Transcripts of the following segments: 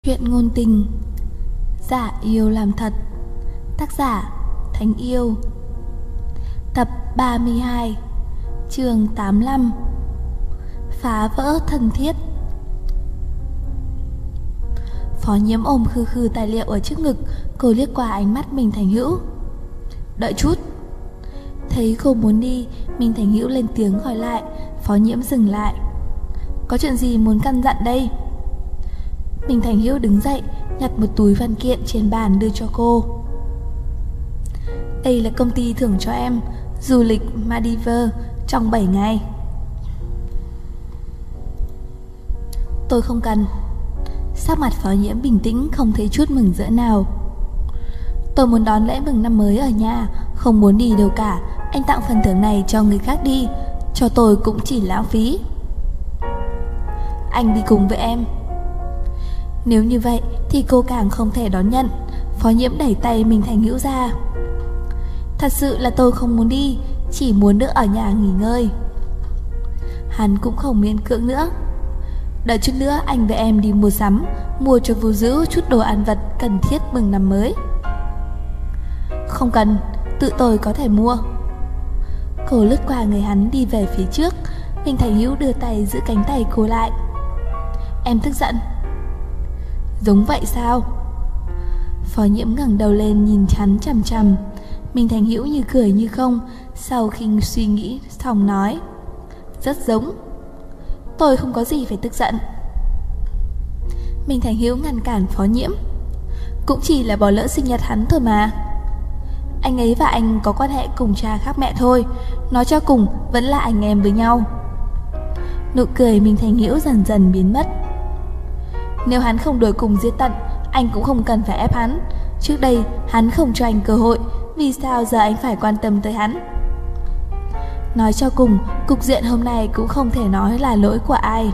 Chuyện ngôn tình, giả yêu làm thật. Tác giả Thánh Yêu. Tập 32, chương 85. Phá vỡ thân thiết. Phó Nhiễm ôm khư khư tài liệu ở trước ngực. Cô liếc qua ánh mắt Minh Thành Hữu. Đợi chút. Thấy cô muốn đi, Minh Thành Hữu lên tiếng gọi lại. Phó Nhiễm dừng lại. Có chuyện gì muốn căn dặn đây? Minh Thành Hữu đứng dậy, nhặt một túi văn kiện trên bàn đưa cho cô. Đây là công ty thưởng cho em du lịch Maldives trong 7 ngày. Tôi không cần. Sắc mặt Phó Nhiễm bình tĩnh, không thấy chút mừng rỡ nào. Tôi muốn đón lễ mừng năm mới ở nhà, không muốn đi đâu cả. Anh tặng phần thưởng này cho người khác đi, cho tôi cũng chỉ lãng phí. Anh đi cùng với em. Nếu như vậy thì cô càng không thể đón nhận. Phó Nhiễm đẩy tay Minh Thành Hữu ra. Thật sự là tôi không muốn đi, chỉ muốn được ở nhà nghỉ ngơi. Hắn cũng không miễn cưỡng nữa. Đợi chút nữa anh với em đi mua sắm, mua cho Vũ Dữ chút đồ ăn vặt cần thiết mừng năm mới. Không cần, tự tôi có thể mua. Cô lướt qua người hắn đi về phía trước. Minh Thành Hữu đưa tay giữ cánh tay cô lại. Em tức giận? Giống vậy sao? Phó Nhiễm ngẩng đầu lên nhìn hắn chằm chằm. Minh Thành Hữu như cười như không. Sau khi suy nghĩ xong nói, rất giống. Tôi không có gì phải tức giận. Minh Thành Hữu ngăn cản Phó Nhiễm. Cũng chỉ là bỏ lỡ sinh nhật hắn thôi mà. Anh ấy và anh có quan hệ cùng cha khác mẹ thôi. Nói cho cùng vẫn là anh em với nhau. Nụ cười Minh Thành Hữu dần dần biến mất. Nếu hắn không đuổi cùng giết tận, anh cũng không cần phải ép hắn. Trước đây hắn không cho anh cơ hội, vì sao giờ anh phải quan tâm tới hắn? Nói cho cùng, cục diện hôm nay cũng không thể nói là lỗi của ai.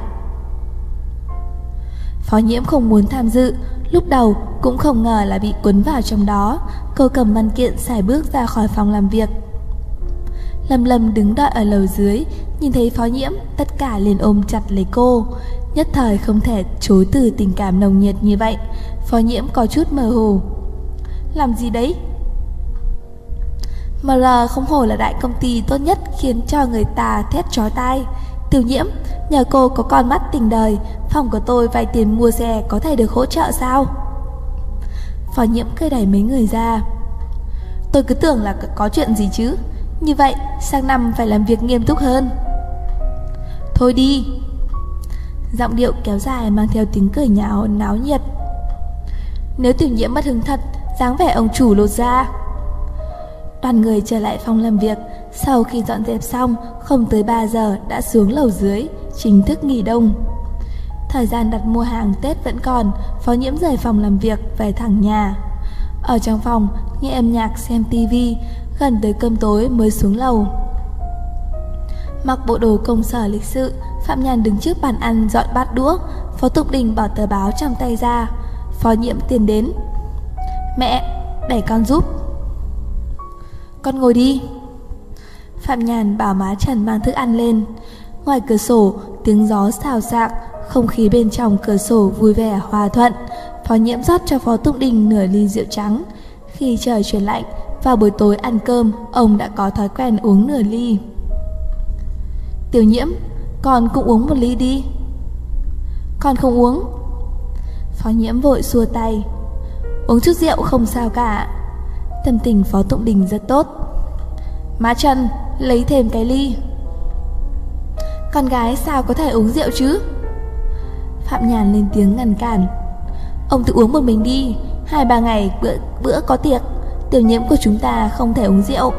Phó Nhiễm không muốn tham dự, lúc đầu cũng không ngờ là bị cuốn vào trong đó. Cô cầm văn kiện sải bước ra khỏi phòng làm việc. Lâm Lâm đứng đợi ở lầu dưới, nhìn thấy Phó Nhiễm, tất cả liền ôm chặt lấy cô. Nhất thời không thể chối từ tình cảm nồng nhiệt như vậy. Phó Nhiễm có chút mơ hồ. Làm gì đấy? MR không hổ là đại công ty tốt nhất, khiến cho người ta thét chói tai. Tiểu Nhiễm, nhờ cô có con mắt tình đời, phòng của tôi vay tiền mua xe có thể được hỗ trợ sao? Phó Nhiễm cười đẩy mấy người ra. Tôi cứ tưởng là có chuyện gì chứ. Như vậy sang năm phải làm việc nghiêm túc hơn. Thôi đi. Giọng điệu kéo dài mang theo tiếng cười nhạo náo nhiệt. Nếu Tiểu Nhiễm mất hứng thật, dáng vẻ ông chủ lột ra. Đoàn người trở lại phòng làm việc. Sau khi dọn dẹp xong, không tới 3 giờ đã xuống lầu dưới, chính thức nghỉ đông. Thời gian đặt mua hàng Tết vẫn còn. Phó Nhiễm rời phòng làm việc về thẳng nhà. Ở trong phòng nghe âm nhạc, xem tivi. Gần tới cơm tối mới xuống lầu. Mặc bộ đồ công sở lịch sự, Phạm Nhàn đứng trước bàn ăn dọn bát đũa. Phó Tục Đình bỏ tờ báo trong tay ra. Phó Nhiễm tiến đến. Mẹ, đẩy con giúp. Con ngồi đi. Phạm Nhàn bảo má Trần mang thức ăn lên. Ngoài cửa sổ tiếng gió xào xạc, không khí bên trong cửa sổ vui vẻ hòa thuận. Phó Nhiễm rót cho Phó Tục Đình nửa ly rượu trắng. Khi trời chuyển lạnh, vào buổi tối ăn cơm, ông đã có thói quen uống nửa ly. Tiểu Nhiễm, con cũng uống một ly đi. Con không uống. Phó Nhiễm vội xua tay. Uống chút rượu không sao cả. Tâm tình Phó Tụng Đình rất tốt. Má Trần, lấy thêm cái ly. Con gái sao có thể uống rượu chứ? Phạm Nhàn lên tiếng ngăn cản. Ông tự uống một mình đi. 2-3 ngày bữa có tiệc. Tiểu Nhiễm của chúng ta không thể uống rượu.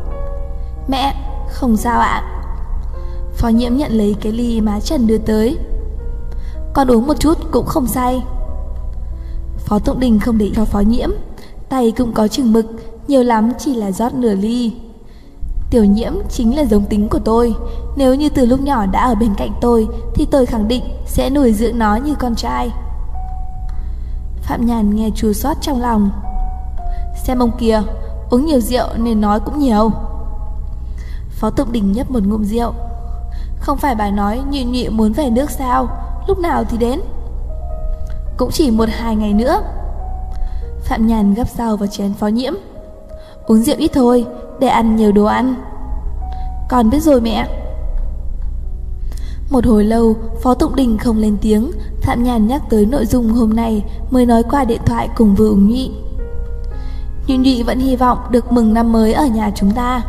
Mẹ, không sao ạ. Phó Nhiễm nhận lấy cái ly má Trần đưa tới. Con uống một chút cũng không say. Phó Tụng Đình không để cho Phó Nhiễm. Tay cũng có chừng mực, nhiều lắm chỉ là rót nửa ly. Tiểu Nhiễm chính là giống tính của tôi. Nếu như từ lúc nhỏ đã ở bên cạnh tôi, thì tôi khẳng định sẽ nuôi dưỡng nó như con trai. Phạm Nhàn nghe chua xót trong lòng. Xem ông kia, uống nhiều rượu nên nói cũng nhiều. Phó Tụng Đình nhấp một ngụm rượu. Không phải bà nói Nhụy Nhụy muốn về nước sao? Lúc nào thì đến? cũng chỉ 1-2 ngày nữa. Phạm Nhàn gắp rau vào chén Phó Nhiễm. Uống rượu ít thôi, để ăn nhiều đồ ăn. Con biết rồi mẹ. Một hồi lâu, Phó Tụng Đình không lên tiếng. Phạm Nhàn nhắc tới nội dung hôm nay mới nói qua điện thoại cùng Vưu Ứng Nhụy. Nhụy Nhụy vẫn hy vọng được mừng năm mới ở nhà chúng ta.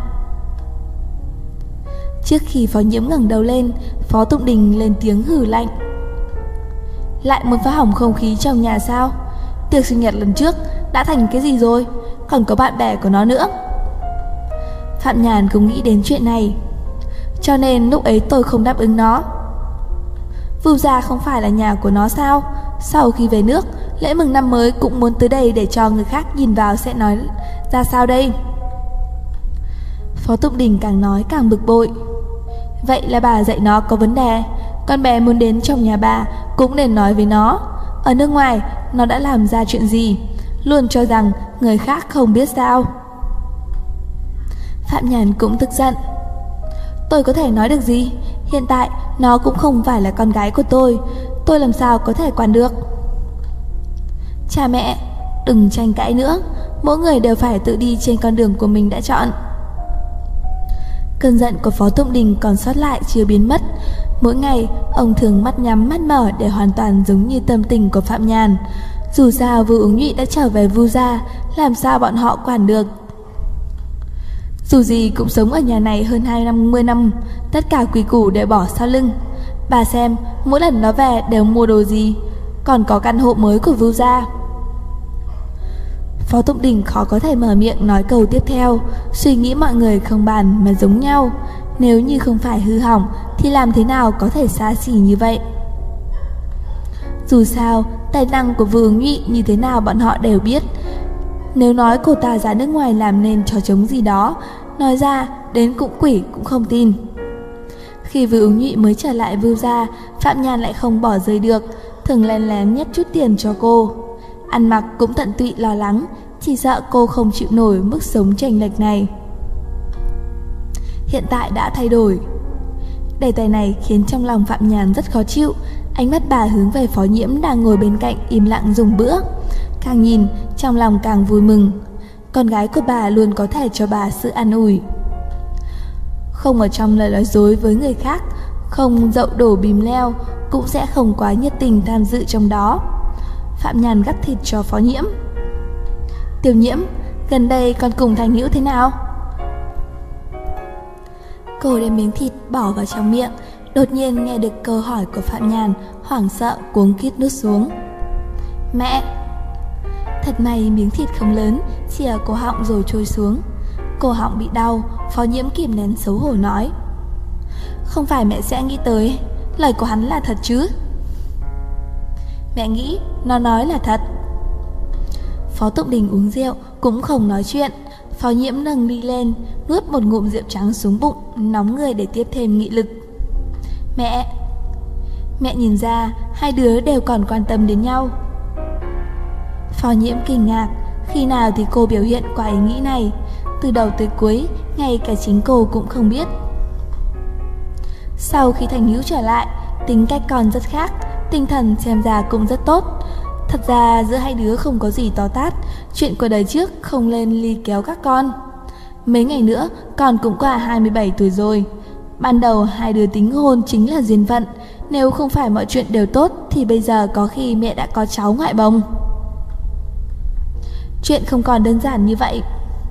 Trước khi Phó Nhiễm ngẩng đầu lên, Phó Tụng Đình lên tiếng hừ lạnh. Lại muốn phá hỏng không khí trong nhà sao? Tiệc sinh nhật lần trước đã thành cái gì rồi? Còn có bạn bè của nó nữa. Phạm Nhàn cũng nghĩ đến chuyện này, cho nên lúc ấy tôi không đáp ứng nó. Vưu gia không phải là nhà của nó sao? Sau khi về nước, lễ mừng năm mới cũng muốn tới đây để cho người khác nhìn vào sẽ nói ra sao đây? Phó Tụng Đình càng nói càng bực bội. Vậy là bà dạy nó có vấn đề. Con bé muốn đến trong nhà bà cũng nên nói với nó. Ở nước ngoài nó đã làm ra chuyện gì, luôn cho rằng người khác không biết sao. Phạm Nhàn cũng tức giận. Tôi có thể nói được gì? Hiện tại nó cũng không phải là con gái của tôi làm sao có thể quản được. Cha mẹ, đừng tranh cãi nữa. Mỗi người đều phải tự đi trên con đường của mình đã chọn. Cơn giận của Phó Tụng Đình còn sót lại chưa biến mất. Mỗi ngày ông thường mắt nhắm mắt mở để hoàn toàn giống như tâm tình của Phạm Nhàn. Dù sao Vưu Ứng Nhụy đã trở về Vưu gia, làm sao bọn họ quản được. Dù gì cũng sống ở nhà này hơn 20 năm, tất cả quy củ đều bỏ sau lưng. Bà xem, mỗi lần nó về đều mua đồ gì, còn có căn hộ mới của Vưu gia. Phó Tụng Đình khó có thể mở miệng nói câu tiếp theo. Suy nghĩ mọi người không bàn mà giống nhau. Nếu như không phải hư hỏng thì làm thế nào có thể xa xỉ như vậy? Dù sao, tài năng của Vưu Ứng Nhụy như thế nào bọn họ đều biết. Nếu nói cô ta ra nước ngoài làm nên trò trống gì đó, nói ra đến cũng quỷ cũng không tin. Khi Vưu Ứng Nhụy mới trở lại Vưu gia, Phạm Nhàn lại không bỏ rơi được, thường lén lén nhét chút tiền cho cô. Ăn mặc cũng tận tụy lo lắng, chỉ sợ cô không chịu nổi mức sống chênh lệch này. Hiện tại đã thay đổi. Đề tài này khiến trong lòng Phạm Nhàn rất khó chịu. Ánh mắt bà hướng về Phó Nhiễm đang ngồi bên cạnh im lặng dùng bữa. Càng nhìn, trong lòng càng vui mừng. Con gái của bà luôn có thể cho bà sự an ủi. Không ở trong lời nói dối với người khác, không dậu đổ bìm leo, cũng sẽ không quá nhiệt tình tham dự trong đó. Phạm Nhàn gắp thịt cho Phó Nhiễm. Tiểu Nhiễm, gần đây con cùng Thành Hữu thế nào? Cô đem miếng thịt bỏ vào trong miệng, đột nhiên nghe được câu hỏi của Phạm Nhàn, hoảng sợ cuống quýt nuốt xuống. Mẹ! Thật may miếng thịt không lớn, chỉ ở cổ họng rồi trôi xuống. Cổ họng bị đau, Phó Nhiễm kìm nén xấu hổ nói. Không phải mẹ sẽ nghĩ tới, lời của hắn là thật chứ? Mẹ nghĩ nó nói là thật. Phó Tụng Đình uống rượu cũng không nói chuyện. Phó Nhiễm nâng ly lên, nuốt một ngụm rượu trắng xuống bụng, nóng người để tiếp thêm nghị lực. Mẹ nhìn ra hai đứa đều còn quan tâm đến nhau. Phó Nhiễm kinh ngạc, khi nào thì cô biểu hiện qua ý nghĩ này. Từ đầu tới cuối, ngay cả chính cô cũng không biết. Sau khi Thành Hữu trở lại, tính cách còn rất khác, tinh thần xem ra cũng rất tốt. Thật ra giữa hai đứa không có gì to tát, chuyện của đời trước không lên ly kéo các con. Mấy ngày nữa con cũng qua 27 tuổi rồi. Ban đầu hai đứa tính hôn chính là duyên phận, nếu không phải mọi chuyện đều tốt thì bây giờ có khi mẹ đã có cháu ngoại bồng. Chuyện không còn đơn giản như vậy.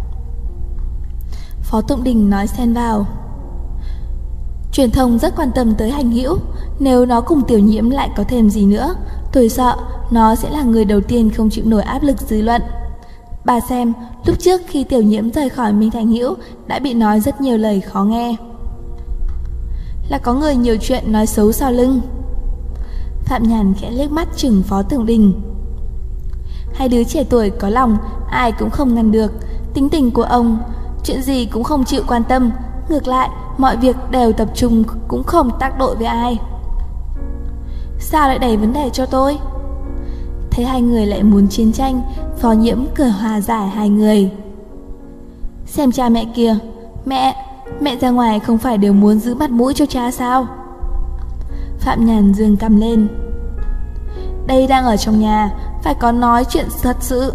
Phó Tụng Đình nói xen vào. Truyền thông rất quan tâm tới Hành Hữu, nếu nó cùng Tiểu Nhiễm lại có thêm gì nữa, tôi sợ nó sẽ là người đầu tiên không chịu nổi áp lực dư luận. Bà xem, lúc trước khi Tiểu Nhiễm rời khỏi Minh Thành Hữu đã bị nói rất nhiều lời khó nghe. Là có người nhiều chuyện nói xấu sau lưng. Phạm Nhàn khẽ liếc mắt chừng Phó Tụng Đình. Hai đứa trẻ tuổi có lòng, ai cũng không ngăn được. Tính tình của ông, chuyện gì cũng không chịu quan tâm, ngược lại mọi việc đều tập trung, cũng không tác đội với ai. Sao lại đẩy vấn đề cho tôi? Thấy hai người lại muốn chiến tranh, Phó Nhiễm cười hòa giải hai người. Xem cha mẹ kìa. Mẹ ra ngoài không phải đều muốn giữ mặt mũi cho cha sao? Phạm Nhàn giương cằm lên. Đây đang ở trong nhà, phải có nói chuyện thật sự.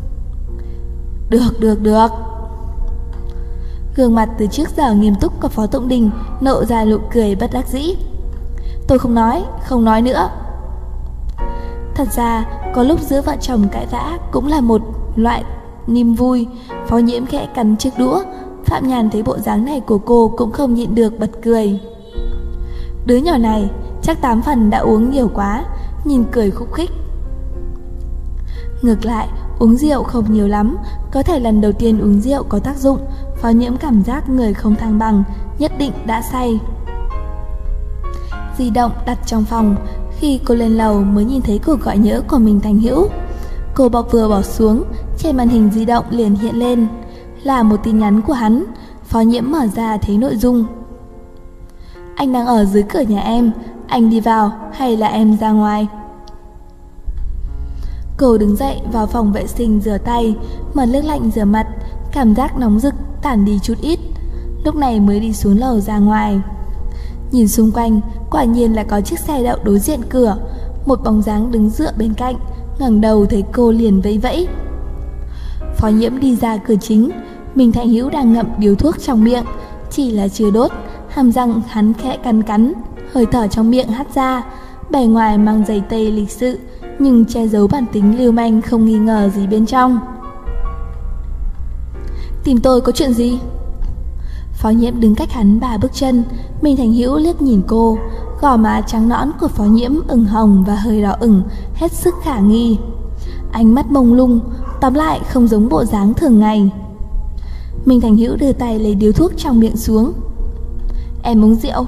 Được. Gương mặt từ trước giờ nghiêm túc của Phó Tụng Đình nộ ra nụ cười bất đắc dĩ. Tôi không nói nữa. Thật ra, có lúc giữa vợ chồng cãi vã cũng là một loại niềm vui. Phó Nhiễm khẽ cắn chiếc đũa. Phạm Nhàn thấy bộ dáng này của cô cũng không nhịn được bật cười. Đứa nhỏ này chắc 8 phần đã uống nhiều quá, nhìn cười khúc khích. Ngược lại, uống rượu không nhiều lắm, có thể lần đầu tiên uống rượu có tác dụng. Phó Nhiễm cảm giác người không thăng bằng, nhất định đã say. Di động đặt trong phòng, khi cô lên lầu mới nhìn thấy cuộc gọi nhỡ của Minh Thành Hữu. Cô vừa bỏ xuống, trên màn hình di động liền hiện lên là một tin nhắn của hắn. Phó Nhiễm mở ra thấy nội dung: Anh đang ở dưới cửa nhà em, anh đi vào hay là em ra ngoài? Cô đứng dậy vào phòng vệ sinh rửa tay, mở nước lạnh rửa mặt, cảm giác nóng rực tản đi chút ít. Lúc này mới đi xuống lầu ra ngoài. Nhìn xung quanh, quả nhiên là có chiếc xe đậu đối diện cửa. Một bóng dáng đứng dựa bên cạnh, ngẩng đầu thấy cô liền vẫy vẫy. Phó Nhiễm đi ra cửa chính. Minh Thành Hữu đang ngậm điếu thuốc trong miệng, chỉ là chưa đốt, hàm răng hắn khẽ cắn, hơi thở trong miệng hắt ra. Bề ngoài mang giày tây lịch sự, nhưng che giấu bản tính lưu manh không nghi ngờ gì bên trong. Tìm tôi có chuyện gì? Phó Nhiễm đứng cách hắn 3 bước chân. Minh Thành Hữu liếc nhìn cô, gò má trắng nõn của Phó Nhiễm ửng hồng và hơi đỏ ửng, hết sức khả nghi. Ánh mắt mông lung, tóm lại không giống bộ dáng thường ngày. Minh Thành Hữu đưa tay lấy điếu thuốc trong miệng xuống. Em uống rượu?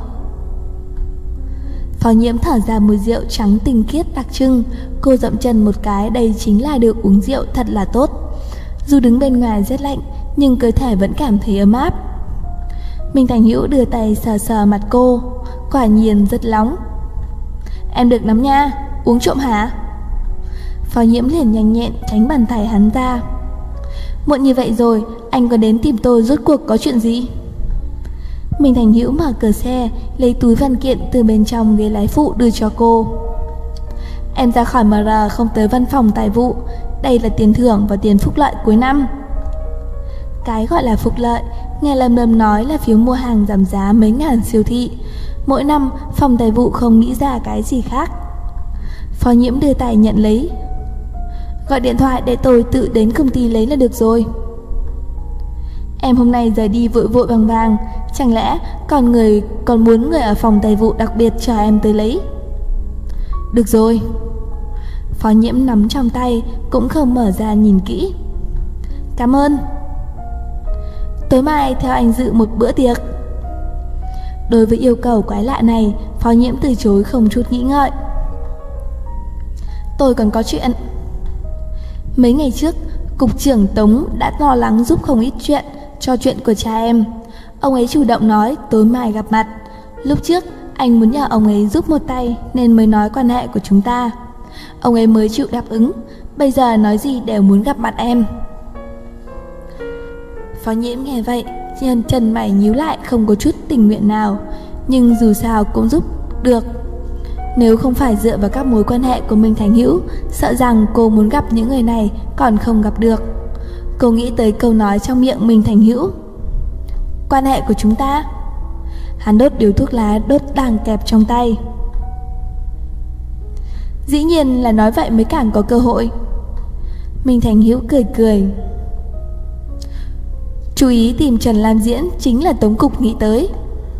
Phó Nhiễm thở ra mùi rượu trắng tinh khiết đặc trưng. Cô dậm chân một cái, đây chính là được uống rượu thật là tốt. Dù đứng bên ngoài rất lạnh, nhưng cơ thể vẫn cảm thấy ấm áp. Minh Thành Hữu đưa tay sờ sờ mặt cô, quả nhiên rất nóng. Em được lắm nha, uống trộm hả? Phó Nhiễm liền nhanh nhẹn tránh bàn tay hắn ra. Muộn như vậy rồi, anh còn đến tìm tôi rốt cuộc có chuyện gì? Minh Thành Hữu mở cửa xe, lấy túi văn kiện từ bên trong ghế lái phụ đưa cho cô. Em ra khỏi MR không tới văn phòng tài vụ, đây là tiền thưởng và tiền phúc lợi cuối năm. Cái gọi là phúc lợi, nghe Lâm nói là phiếu mua hàng giảm giá mấy ngàn siêu thị. Mỗi năm phòng tài vụ không nghĩ ra cái gì khác. Phó Nhiễm đưa tay nhận lấy. Gọi điện thoại để tôi tự đến công ty lấy là được rồi. Em hôm nay rời đi vội vội vàng vàng, chẳng lẽ còn muốn người ở phòng tài vụ đặc biệt chờ em tới lấy? Được rồi. Phó Nhiễm nắm trong tay, cũng không mở ra nhìn kỹ. Cảm ơn. Tối mai theo anh dự một bữa tiệc. Đối với yêu cầu quái lạ này, Phó Nhiễm từ chối không chút nghĩ ngợi. Tôi còn có chuyện. Mấy ngày trước, cục trưởng Tống đã lo lắng giúp không ít chuyện cho chuyện của cha em. Ông ấy chủ động nói tối mai gặp mặt. Lúc trước anh muốn nhờ ông ấy giúp một tay nên mới nói quan hệ của chúng ta. Ông ấy mới chịu đáp ứng. Bây giờ nói gì đều muốn gặp mặt em. Phó Nhiễm nghe vậy, chân mày nhíu lại, không có chút tình nguyện nào. Nhưng dù sao cũng giúp được. Nếu không phải dựa vào các mối quan hệ của Minh Thành Hữu, sợ rằng cô muốn gặp những người này còn không gặp được. Cô nghĩ tới câu nói trong miệng Minh Thành Hữu. Quan hệ của chúng ta? Hắn đốt điếu thuốc lá đốt đang kẹp trong tay. Dĩ nhiên là nói vậy mới càng có cơ hội. Minh Thành Hữu cười. Chú ý tìm Trần Lam diễn chính là Tống cục nghĩ tới.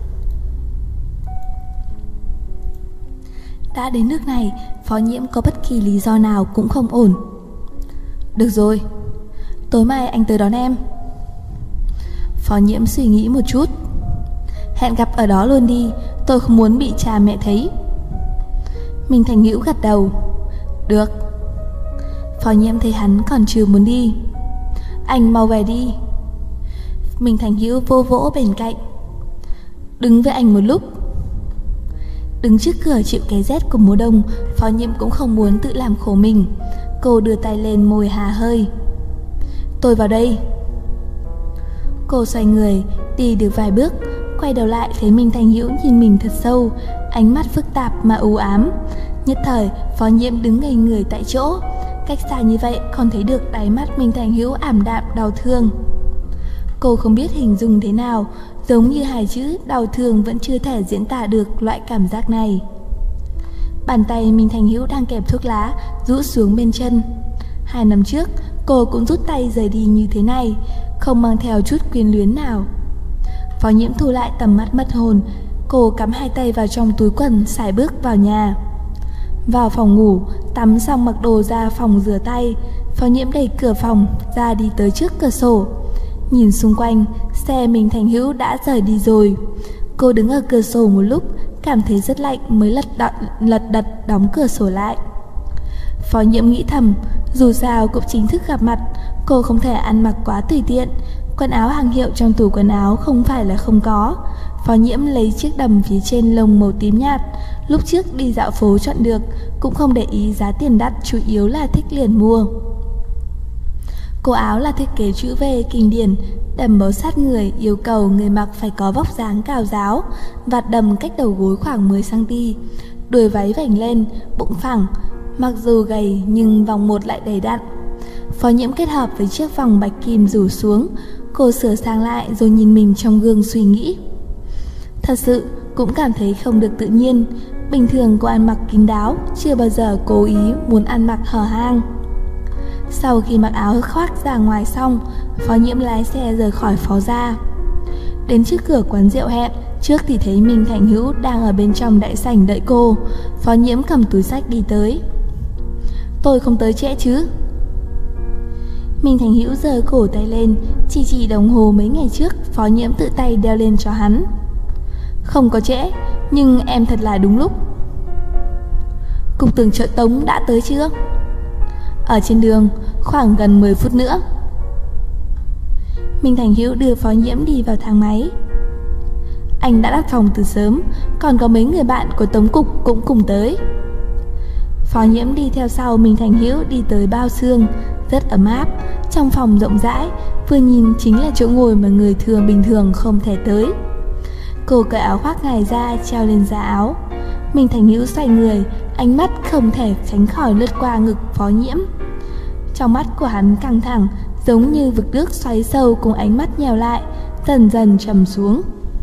Đã đến nước này, Phó Nhiễm có bất kỳ lý do nào cũng không ổn. Được rồi, tối mai anh tới đón em. Phó Nhiễm suy nghĩ một chút. Hẹn gặp ở đó luôn đi, tôi không muốn bị cha mẹ thấy. Minh Thành Hữu gật đầu. Được. Phó Nhiễm thấy hắn còn chưa muốn đi. Anh mau về đi. Minh Thành Hữu vô vỗ bên cạnh. Đứng với anh một lúc. Đứng trước cửa chịu cái rét của mùa đông, Phó Nhiễm cũng không muốn tự làm khổ mình. Cô đưa tay lên môi hà hơi. Tôi vào đây. Cô xoay người, đi được vài bước, quay đầu lại thấy Minh Thành Hữu nhìn mình thật sâu, ánh mắt phức tạp mà u ám. Nhất thời, Phó Nhiễm đứng ngây người tại chỗ. Cách xa như vậy còn thấy được đáy mắt Minh Thành Hữu ảm đạm đau thương. Cô không biết hình dung thế nào, giống như hai chữ đau thương vẫn chưa thể diễn tả được loại cảm giác này. Bàn tay Minh Thành Hữu đang kẹp thuốc lá rũ xuống bên chân. 2 năm trước, cô cũng rút tay rời đi như thế này, không mang theo chút quyến luyến nào. Phó Nhiễm thu lại tầm mắt mất hồn, cô cắm 2 tay vào trong túi quần, sải bước vào nhà. Vào phòng ngủ, tắm xong mặc đồ ra phòng rửa tay, Phó Nhiễm đẩy cửa phòng ra đi tới trước cửa sổ. Nhìn xung quanh, xe Minh Thành Hữu đã rời đi rồi. Cô đứng ở cửa sổ một lúc, cảm thấy rất lạnh mới lật đật đóng cửa sổ lại. Phó Nhiễm nghĩ thầm, dù sao cũng chính thức gặp mặt, cô không thể ăn mặc quá tùy tiện. Quần áo hàng hiệu trong tủ quần áo không phải là không có. Phó Nhiễm lấy chiếc đầm phía trên lông màu tím nhạt, lúc trước đi dạo phố chọn được, cũng không để ý giá tiền đắt, chủ yếu là thích liền mua. Cổ áo là thiết kế chữ V kinh điển, đầm bấu sát người, yêu cầu người mặc phải có vóc dáng cao ráo, vạt đầm cách đầu gối khoảng 10 cm, đuôi váy vành lên, bụng phẳng, mặc dù gầy nhưng vòng một lại đầy đặn. Phó Nhiễm kết hợp với chiếc vòng bạch kim rủ xuống, cô sửa sang lại rồi nhìn mình trong gương suy nghĩ. Thật sự cũng cảm thấy không được tự nhiên. Bình thường cô ăn mặc kín đáo, chưa bao giờ cố ý muốn ăn mặc hở hang. Sau khi mặc áo khoác ra ngoài xong, Phó Nhiễm lái xe rời khỏi Phó gia. Đến trước cửa quán rượu hẹn, trước thì thấy Minh Thành Hữu đang ở bên trong đại sảnh đợi cô. Phó Nhiễm cầm túi xách đi tới. Tôi không tới trễ chứ? Minh Thành Hữu giơ cổ tay lên, chỉ đồng hồ mấy ngày trước Phó Nhiễm tự tay đeo lên cho hắn. Không có trễ, nhưng em thật là đúng lúc. Cục tường chợ Tống đã tới chưa? Ở trên đường, khoảng gần 10 phút nữa. Minh Thành Hữu đưa Phó Nhiễm đi vào thang máy. Anh đã đặt phòng từ sớm, còn có mấy người bạn của Tống cục cũng cùng tới. Phó Nhiễm đi theo sau Minh Thành Hữu đi tới bao xương, rất ấm áp, trong phòng rộng rãi, vừa nhìn chính là chỗ ngồi mà người thường bình thường không thể tới. Cô cởi áo khoác ngoài ra treo lên giá áo. Minh Thành Hữu xoay người, ánh mắt không thể tránh khỏi lướt qua ngực Phó Nhiễm. Trong mắt của hắn căng thẳng, giống như vực nước xoáy sâu cùng ánh mắt nhèo lại, dần dần trầm xuống.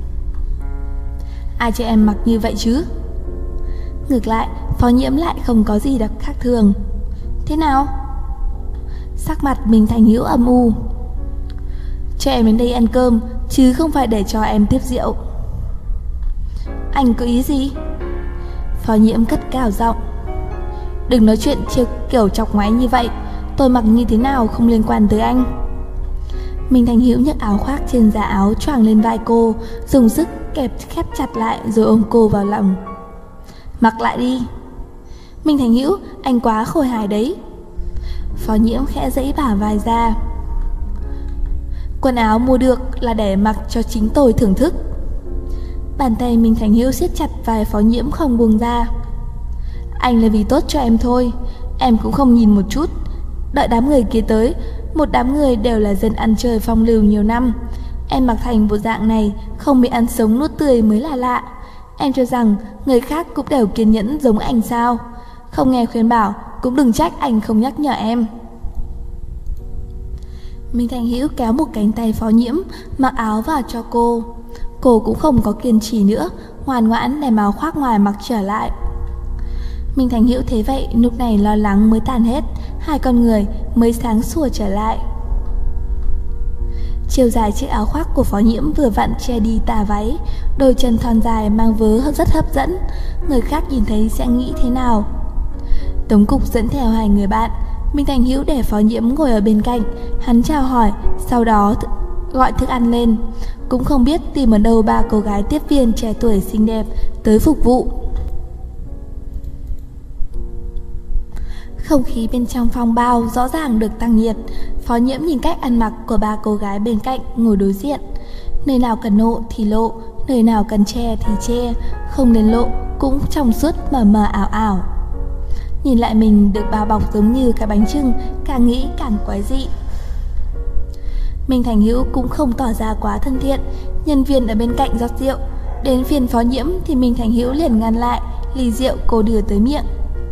Ai cho em mặc như vậy chứ? Ngược lại, Phó Nhiễm lại không có gì đặc khác thường. Thế nào? Sắc mặt Minh Thành Hữu âm u. Cho em đến đây ăn cơm, chứ không phải để cho em tiếp rượu. Anh có ý gì? Phó Nhiễm cất cao giọng. Đừng nói chuyện kiểu chọc ngoáy như vậy, tôi mặc như thế nào không liên quan tới anh. Minh Thành Hữu nhấc áo khoác trên giá áo choàng lên vai cô, dùng sức kẹp khép chặt lại rồi ôm cô vào lòng. Mặc lại đi. Minh Thành Hữu, anh quá khôi hài đấy. Phó Nhiễm khẽ giãy bả vai ra. Quần áo mua được là để mặc cho chính tôi thưởng thức. Bàn tay Minh Thành Hữu siết chặt vai Phó Nhiễm không buông ra. Anh là vì tốt cho em thôi, em cũng không nhìn một chút. Đợi đám người kia tới, một đám người đều là dân ăn chơi phong lưu nhiều năm. Em mặc thành bộ dạng này, không bị ăn sống nuốt tươi mới là lạ. Em cho rằng người khác cũng đều kiên nhẫn giống anh sao? Không nghe khuyên bảo, cũng đừng trách anh không nhắc nhở em. Minh Thành Hữu kéo một cánh tay Phó Nhiễm, mặc áo vào cho cô. Cô cũng không có kiên trì nữa, ngoan ngoãn đem áo khoác ngoài mặc trở lại. Minh Thành Hữu thấy vậy, lúc này lo lắng mới tàn hết, hai con người mới sáng sủa trở lại. Chiều dài chiếc áo khoác của Phó Nhiễm vừa vặn che đi tà váy, đôi chân thon dài mang vớ rất hấp dẫn, người khác nhìn thấy sẽ nghĩ thế nào? Tống cục dẫn theo hai người bạn, Minh Thành Hữu để Phó Nhiễm ngồi ở bên cạnh, hắn chào hỏi, sau đó gọi thức ăn lên. Cũng không biết tìm ở đâu ba cô gái tiếp viên trẻ tuổi xinh đẹp tới phục vụ. Không khí bên trong phòng bao rõ ràng được tăng nhiệt. Phó Nhiễm nhìn cách ăn mặc của ba cô gái bên cạnh ngồi đối diện. Nơi nào cần nộ thì lộ, nơi nào cần che thì che, không nên lộ cũng trong suốt mờ mờ ảo ảo. Nhìn lại mình được bao bọc giống như cái bánh chưng, càng nghĩ càng quái dị. Minh Thành Hữu cũng không tỏ ra quá thân thiện. Nhân viên ở bên cạnh rót rượu, đến phiên Phó Nhiễm thì Minh Thành Hữu liền ngăn lại ly rượu cô đưa tới miệng.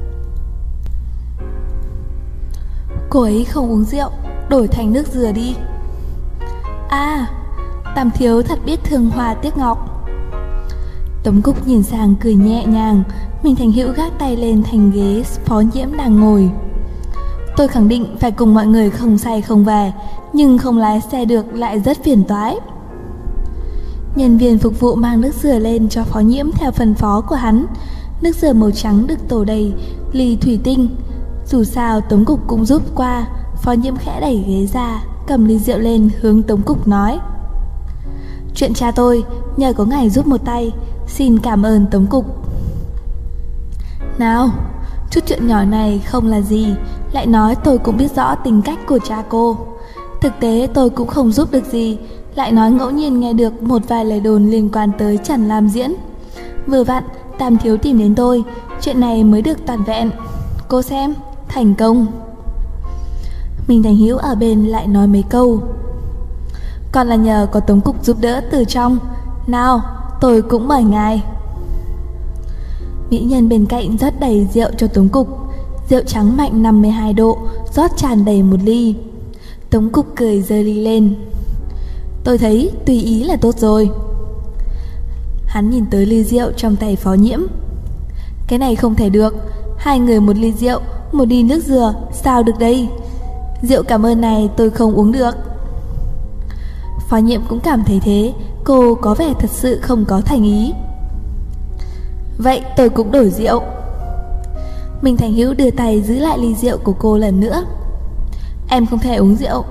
Cô ấy không uống rượu, đổi thành nước dừa đi. À, Tam thiếu thật biết thương hoa tiếc ngọc. Tống Cục nhìn sang cười nhẹ nhàng. Minh Thành Hữu gác tay lên thành ghế Phó Nhiễm đang ngồi. Tôi khẳng định phải cùng mọi người không say không về, nhưng không lái xe được lại rất phiền toái. Nhân viên phục vụ mang nước dừa lên cho Phó Nhiễm theo phân phó của hắn. Nước dừa màu trắng được đổ đầy ly thủy tinh. Dù sao Tống Cục cũng giúp qua. Phó Nhiễm khẽ đẩy ghế ra, cầm ly rượu lên hướng Tống Cục nói: Chuyện cha tôi, nhờ có ngài giúp một tay, xin cảm ơn Tống Cục. Nào, chút chuyện nhỏ này không là gì, lại nói tôi cũng biết rõ tính cách của cha cô. Thực tế tôi cũng không giúp được gì, lại nói ngẫu nhiên nghe được một vài lời đồn liên quan tới Trần Lam Diễn. Vừa vặn Tam thiếu tìm đến tôi, chuyện này mới được toàn vẹn. Cô xem, thành công. Minh Thành Hữu ở bên lại nói mấy câu. Còn là nhờ có Tống Cục giúp đỡ từ trong. Nào, tôi cũng mời ngài. Mỹ nhân bên cạnh rót đầy rượu cho Tống Cục. Rượu trắng mạnh 52 độ, rót tràn đầy một ly. Tống Cục cười giơ ly lên. Tôi thấy tùy ý là tốt rồi. Hắn nhìn tới ly rượu trong tay Phó Nhiễm. Cái này không thể được, hai người một ly rượu, một ly nước dừa, sao được đây? Rượu cảm ơn này tôi không uống được. Phó Nhiễm cũng cảm thấy thế, cô có vẻ thật sự không có thành ý. Vậy tôi cũng đổi rượu. Minh Thành Hữu đưa tay giữ lại ly rượu của cô lần nữa. Em không thể uống rượu.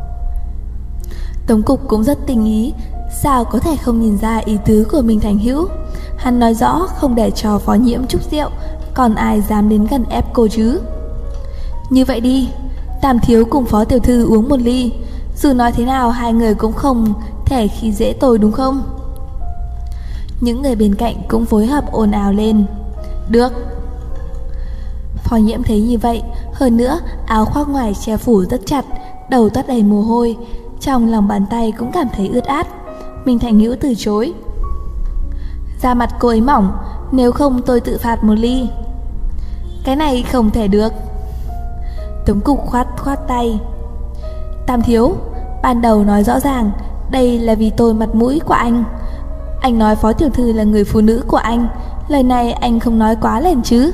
Tống Cục cũng rất tình ý, sao có thể không nhìn ra ý tứ của Minh Thành Hữu. Hắn nói rõ không để cho Phó Nhiễm chúc rượu, còn ai dám đến gần ép cô chứ. Như vậy đi, Tam thiếu cùng Phó tiểu thư uống một ly. Dù nói thế nào hai người cũng không thể khi dễ tôi đúng không? Những người bên cạnh cũng phối hợp ồn ào lên. Được. Phó Nhiễm thấy như vậy, hơn nữa áo khoác ngoài che phủ rất chặt, đầu toát đầy mồ hôi, trong lòng bàn tay cũng cảm thấy ướt át. Minh Thành Hữu từ chối. Da mặt cô ấy mỏng, nếu không tôi tự phạt một ly. Cái này không thể được. Tống Cục khoát tay. Tam thiếu, ban đầu nói rõ ràng, đây là vì tôi mặt mũi của anh. Anh nói Phó tiểu thư là người phụ nữ của anh, lời này anh không nói quá lên chứ?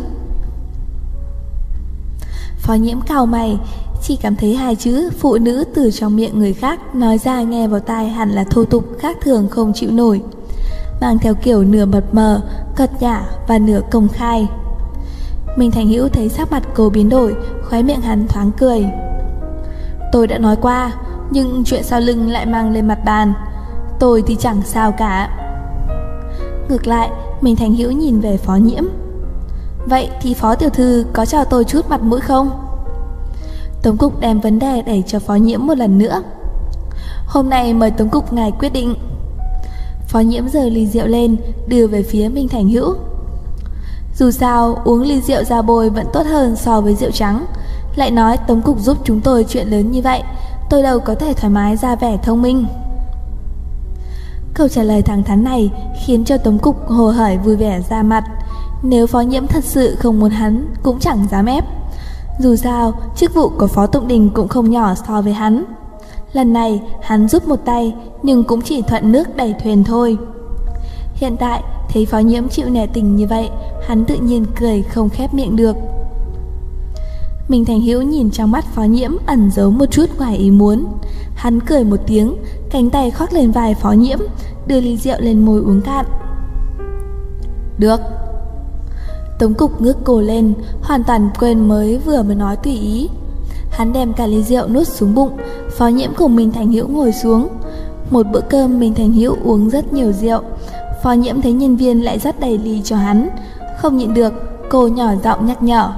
Phó Nhiễm cau mày, chỉ cảm thấy hai chữ phụ nữ từ trong miệng người khác nói ra nghe vào tai hẳn là thô tục khác thường không chịu nổi, mang theo kiểu nửa mập mờ, cợt nhả và nửa công khai. Minh Thành Hữu thấy sắc mặt cô biến đổi, khóe miệng hắn thoáng cười. Tôi đã nói qua, nhưng chuyện sau lưng lại mang lên mặt bàn. Tôi thì chẳng sao cả. Ngược lại, Minh Thành Hữu nhìn về Phó Nhiễm. Vậy thì Phó tiểu thư có cho tôi chút mặt mũi không? Tống Cục đem vấn đề đẩy cho Phó Nhiễm một lần nữa. Hôm nay mời Tống Cục ngài quyết định. Phó Nhiễm giơ ly rượu lên, đưa về phía Minh Thành Hữu. Dù sao uống ly rượu ra bôi vẫn tốt hơn so với rượu trắng. Lại nói Tống Cục giúp chúng tôi chuyện lớn như vậy, tôi đâu có thể thoải mái ra vẻ thông minh. Câu trả lời thẳng thắn này khiến cho Tống Cục hồ hởi vui vẻ ra mặt. Nếu Phó Nhiễm thật sự không muốn hắn cũng chẳng dám ép. Dù sao chức vụ của Phó Tụng Đình cũng không nhỏ so với hắn. Lần này hắn giúp một tay, nhưng cũng chỉ thuận nước đẩy thuyền thôi. Hiện tại thấy Phó Nhiễm chịu nể tình như vậy, hắn tự nhiên cười không khép miệng được. Minh Thành Hữu nhìn trong mắt Phó Nhiễm ẩn giấu một chút ngoài ý muốn. Hắn cười một tiếng, cánh tay khoác lên vai Phó Nhiễm, đưa ly rượu lên môi uống cạn. Được. Tống Cục ngước cổ lên, hoàn toàn quên vừa mới nói tùy ý. Hắn đem cả ly rượu nuốt xuống bụng. Phó Nhiễm cùng Minh Thành Hữu ngồi xuống. Một bữa cơm Minh Thành Hữu uống rất nhiều rượu. Phó Nhiễm thấy nhân viên lại rót đầy ly cho hắn, không nhịn được, cô nhỏ giọng nhắc nhở.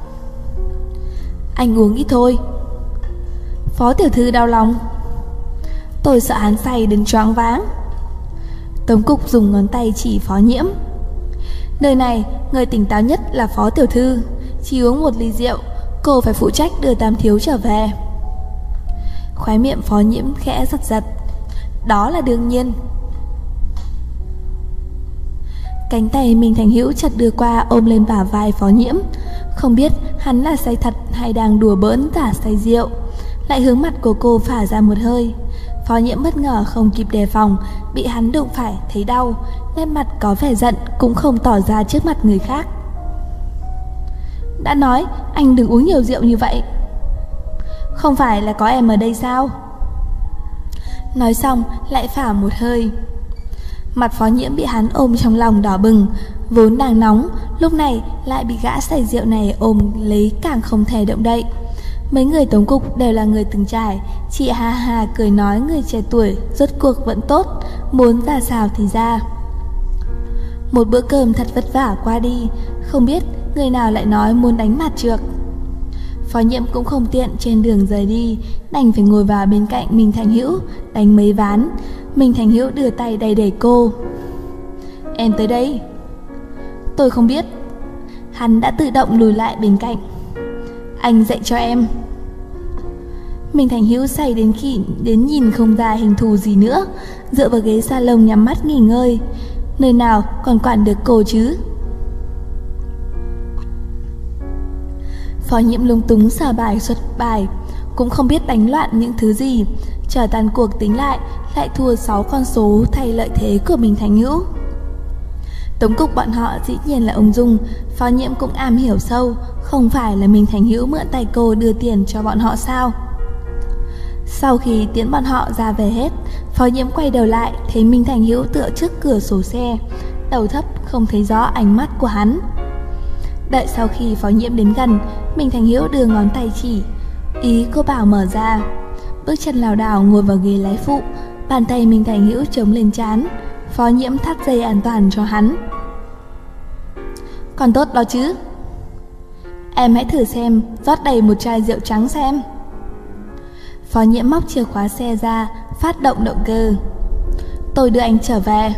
Anh uống ít thôi. Phó tiểu thư đau lòng. Tôi sợ hắn say đến choáng váng. Tống Cục dùng ngón tay chỉ Phó Nhiễm. Nơi này người tỉnh táo nhất là Phó tiểu thư, chỉ uống một ly rượu, cô phải phụ trách đưa Tam thiếu trở về. Khóe miệng Phó Nhiễm khẽ giật giật. Đó là đương nhiên. Cánh tay Minh Thành Hữu chợt đưa qua ôm lên bả vai Phó Nhiễm. Không biết hắn là say thật hay đang đùa bỡn tả say rượu, lại hướng mặt của cô phả ra một hơi. Phó Nhiễm bất ngờ không kịp đề phòng, bị hắn đụng phải thấy đau, nét mặt có vẻ giận cũng không tỏ ra trước mặt người khác. Đã nói anh đừng uống nhiều rượu như vậy. Không phải là có em ở đây sao? Nói xong lại phả một hơi. Mặt Phó Nhiễm bị hắn ôm trong lòng đỏ bừng, vốn đang nóng, lúc này lại bị gã say rượu này ôm lấy càng không thể động đậy. Mấy người tổng cục đều là người từng trải, chị ha ha cười nói người trẻ tuổi rốt cuộc vẫn tốt, muốn ra sao thì ra. Một bữa cơm thật vất vả qua đi, không biết người nào lại nói muốn đánh mặt trược. Phó Nhiễm cũng không tiện trên đường rời đi, đành phải ngồi vào bên cạnh Minh Thành Hữu đánh mấy ván. Minh Thành Hữu đưa tay đẩy đẩy cô. Em tới đây. Tôi không biết. Hắn đã tự động lùi lại bên cạnh. Anh dạy cho em. Minh Thành Hữu say đến khi đến nhìn không ra hình thù gì nữa, dựa vào ghế salon nhắm mắt nghỉ ngơi. Nơi nào còn quản được cô chứ? Phó Nhiễm lung túng xả bài xuất bài, cũng không biết đánh loạn những thứ gì. Chờ tan cuộc tính lại thua 6 con số thay lợi thế của Minh Thành Hữu. Tổng cục bọn họ dĩ nhiên là ung dung, Phó Nhiễm cũng am hiểu sâu, không phải là Minh Thành Hữu mượn tay cô đưa tiền cho bọn họ sao? Sau khi tiễn bọn họ ra về hết, Phó Nhiễm quay đầu lại thấy Minh Thành Hữu tựa trước cửa sổ xe, đầu thấp không thấy rõ ánh mắt của hắn. Đợi sau khi Phó Nhiễm đến gần, Minh Thành Hữu đưa ngón tay chỉ, ý cô bảo mở ra. Bước chân lảo đảo ngồi vào ghế lái phụ, bàn tay Minh Thành Hữu chống lên trán. Phó Nhiễm thắt dây an toàn cho hắn. Còn tốt đó chứ. Em hãy thử xem, rót đầy một chai rượu trắng xem. Phó Nhiễm móc chìa khóa xe ra, phát động động cơ. Tôi đưa anh trở về.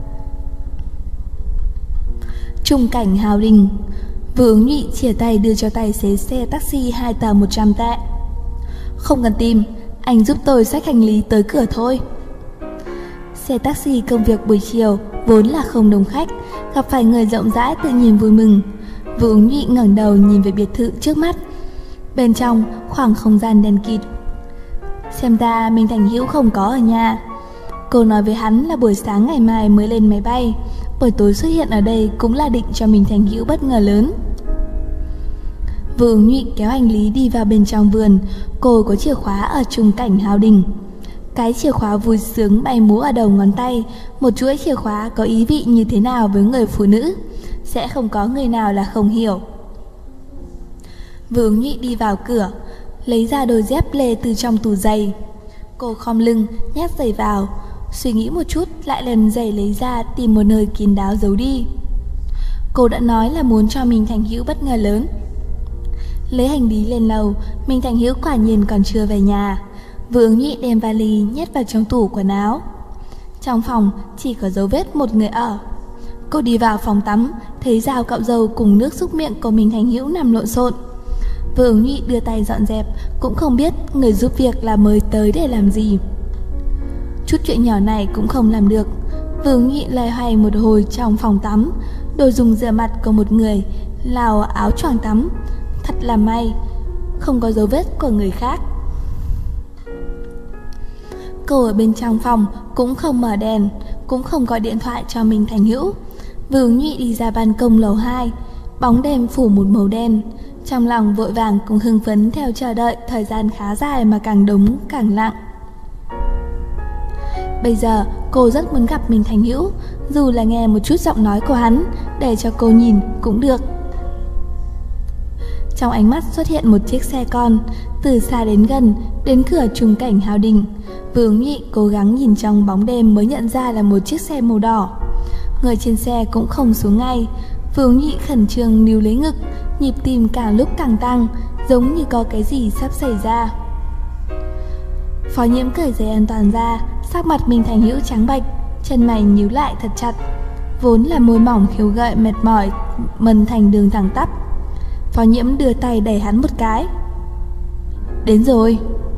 Trung cảnh Hào Đình. Vừa ứng nhị chìa tay đưa cho tài xế xe taxi 2 tờ 100 tệ. Không cần tìm, anh giúp tôi xách hành lý tới cửa thôi. Xe taxi công việc buổi chiều vốn là không đông khách, gặp phải người rộng rãi tự nhiên vui mừng. Vừa ứng nhị ngẩng đầu nhìn về biệt thự trước mắt. Bên trong khoảng không gian đen kịt. Xem ra Minh Thành Hữu không có ở nhà. Cô nói với hắn là buổi sáng ngày mai mới lên máy bay, buổi tối xuất hiện ở đây cũng là định cho Minh Thành Hữu bất ngờ lớn. Vừa ứng nhị kéo hành lý đi vào bên trong vườn. Cô có chìa khóa ở Trung cảnh Hào Đình. Cái chìa khóa vui sướng bay múa ở đầu ngón tay. Một chuỗi chìa khóa có ý vị như thế nào với người phụ nữ, sẽ không có người nào là không hiểu. Vừa ứng nhị đi vào cửa, lấy ra đôi dép lê từ trong tủ giày. Cô khom lưng nhét giày vào, suy nghĩ một chút lại lần giày lấy ra tìm một nơi kín đáo giấu đi. Cô đã nói là muốn cho Minh Thành Hữu bất ngờ lớn. Lấy hành lý lên lầu, Minh Thành Hữu quả nhiên còn chưa về nhà. Vừa ứng nhị đem vali nhét vào trong tủ quần áo. Trong phòng chỉ có dấu vết một người ở. Cô đi vào phòng tắm, thấy dao cạo râu cùng nước súc miệng của Minh Thành Hữu nằm lộn xộn. Vừa ứng nhị đưa tay dọn dẹp, cũng không biết người giúp việc là mới tới để làm gì. Chút chuyện nhỏ này cũng không làm được. Vừa ứng nhị loay hoay một hồi trong phòng tắm, đồ dùng rửa mặt của một người, lào áo choàng tắm. Thật là may, không có dấu vết của người khác. Cô ở bên trong phòng cũng không mở đèn, cũng không gọi điện thoại cho Minh Thành Hữu. Vừa ứng nhị đi ra ban công lầu 2, bóng đêm phủ một màu đen. Trong lòng vội vàng cùng hưng phấn theo chờ đợi thời gian khá dài mà càng đúng càng lặng. Bây giờ cô rất muốn gặp Minh Thành Hữu, dù là nghe một chút giọng nói của hắn, để cho cô nhìn cũng được. Trong ánh mắt xuất hiện một chiếc xe con, từ xa đến gần, đến cửa Trung cảnh Hào Đình. Vừa ứng nhị cố gắng nhìn trong bóng đêm mới nhận ra là một chiếc xe màu đỏ. Người trên xe cũng không xuống ngay. Vừa ứng nhị khẩn trương níu lấy ngực, nhịp tim càng lúc càng tăng, giống như có cái gì sắp xảy ra. Phó Nhiễm cởi dây an toàn ra, sắc mặt Minh Thành Hữu trắng bệch, chân mày nhíu lại thật chặt. Vốn là môi mỏng khiêu gợi mệt mỏi mần thành đường thẳng tắp. Phó Nhiễm đưa tay đẩy hắn một cái. Đến rồi.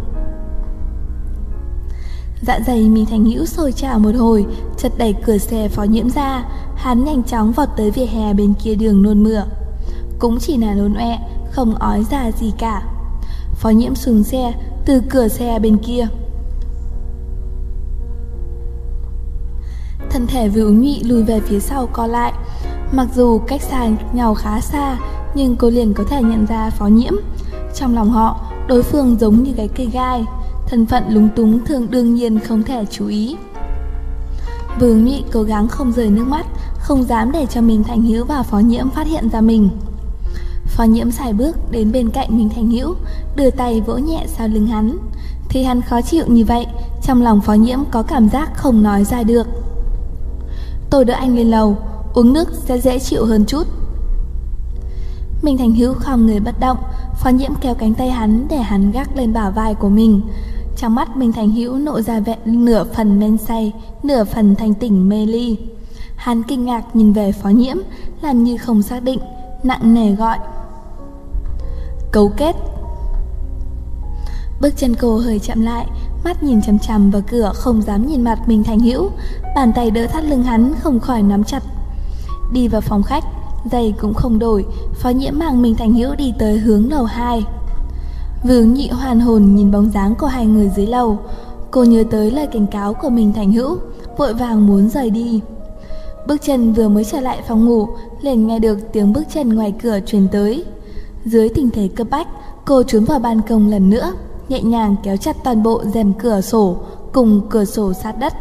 Dạ dày Minh Thành Hữu sôi trào một hồi, chợt đẩy cửa xe Phó Nhiễm ra. Hắn nhanh chóng vọt tới vỉa hè bên kia đường nôn mửa. Cũng chỉ là nôn ọe, không ói ra gì cả. Phó Nhiễm xuống xe, từ cửa xe bên kia. Thân thể Vưu Ứng Nhụy lùi về phía sau co lại. Mặc dù cách xa nhau khá xa, nhưng cô liền có thể nhận ra Phó Nhiễm. Trong lòng họ, đối phương giống như cái cây gai, thân phận lúng túng thường đương nhiên không thể chú ý. Vưu Ứng Nhụy cố gắng không rời nước mắt, không dám để cho Minh Thành Hữu và Phó Nhiễm phát hiện ra mình. Phó Nhiễm sải bước đến bên cạnh Minh Thành Hữu, đưa tay vỗ nhẹ sau lưng hắn. Thì hắn khó chịu như vậy, trong lòng Phó Nhiễm có cảm giác không nói ra được. Tôi đỡ anh lên lầu, uống nước sẽ dễ chịu hơn chút. Minh Thành Hữu khom người bất động, Phó Nhiễm kéo cánh tay hắn để hắn gác lên bả vai của mình. Trong mắt Minh Thành Hữu nộ ra vẻ nửa phần men say, nửa phần thanh tỉnh mê ly. Hắn kinh ngạc nhìn về Phó Nhiễm, làm như không xác định, nặng nề gọi: cấu kết. Bước chân cô hơi chậm lại, mắt nhìn chằm chằm vào cửa, không dám nhìn mặt Minh Thành Hữu. Bàn tay đỡ thắt lưng hắn không khỏi nắm chặt. Đi vào phòng khách, giày cũng không đổi, Phó Nhiễm mang Minh Thành Hữu đi tới hướng lầu 2. Vưu Ứng Nhụy hoàn hồn nhìn bóng dáng của hai người dưới lầu. Cô nhớ tới lời cảnh cáo của Minh Thành Hữu, vội vàng muốn rời đi. Bước chân vừa mới trở lại phòng ngủ, liền nghe được tiếng bước chân ngoài cửa truyền tới. Dưới tình thế cấp bách, cô trốn vào ban công lần nữa, nhẹ nhàng kéo chặt toàn bộ rèm cửa sổ cùng cửa sổ sát đất.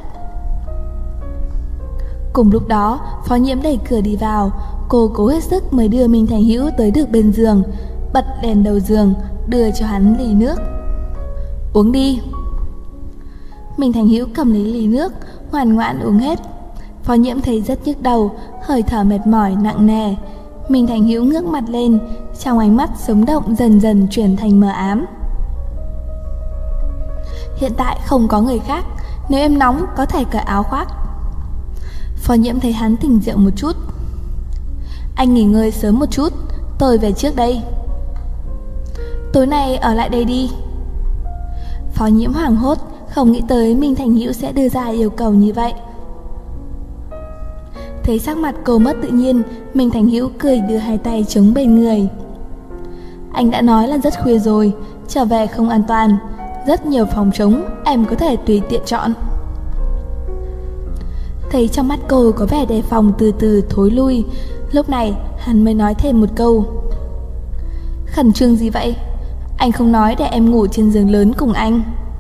Cùng lúc đó, Phó Nhiễm đẩy cửa đi vào. Cô cố hết sức mới đưa Minh Thành Hữu tới được bên giường, bật đèn đầu giường, đưa cho hắn ly nước. Uống đi. Minh Thành Hữu cầm lấy ly nước, ngoan ngoãn uống hết. Phó Nhiễm thấy rất nhức đầu, hơi thở mệt mỏi nặng nề. Minh Thành Hữu ngước mặt lên, trong ánh mắt sống động dần dần chuyển thành mờ ám. Hiện tại không có người khác, nếu em nóng có thể cởi áo khoác. Phó Nhiễm thấy hắn tỉnh rượu một chút. Anh nghỉ ngơi sớm một chút, tôi về trước đây. Tối nay ở lại đây đi. Phó Nhiễm hoảng hốt, không nghĩ tới Minh Thành Hữu sẽ đưa ra yêu cầu như vậy. Thấy sắc mặt cô mất tự nhiên, Minh Thành Hữu cười đưa hai tay chống bên người. Anh đã nói là rất khuya rồi, trở về không an toàn, rất nhiều phòng trống, em có thể tùy tiện chọn. Thấy trong mắt cô có vẻ đề phòng từ từ thối lui, lúc này hắn mới nói thêm một câu. Khẩn trương gì vậy? Anh không nói để em ngủ trên giường lớn cùng anh.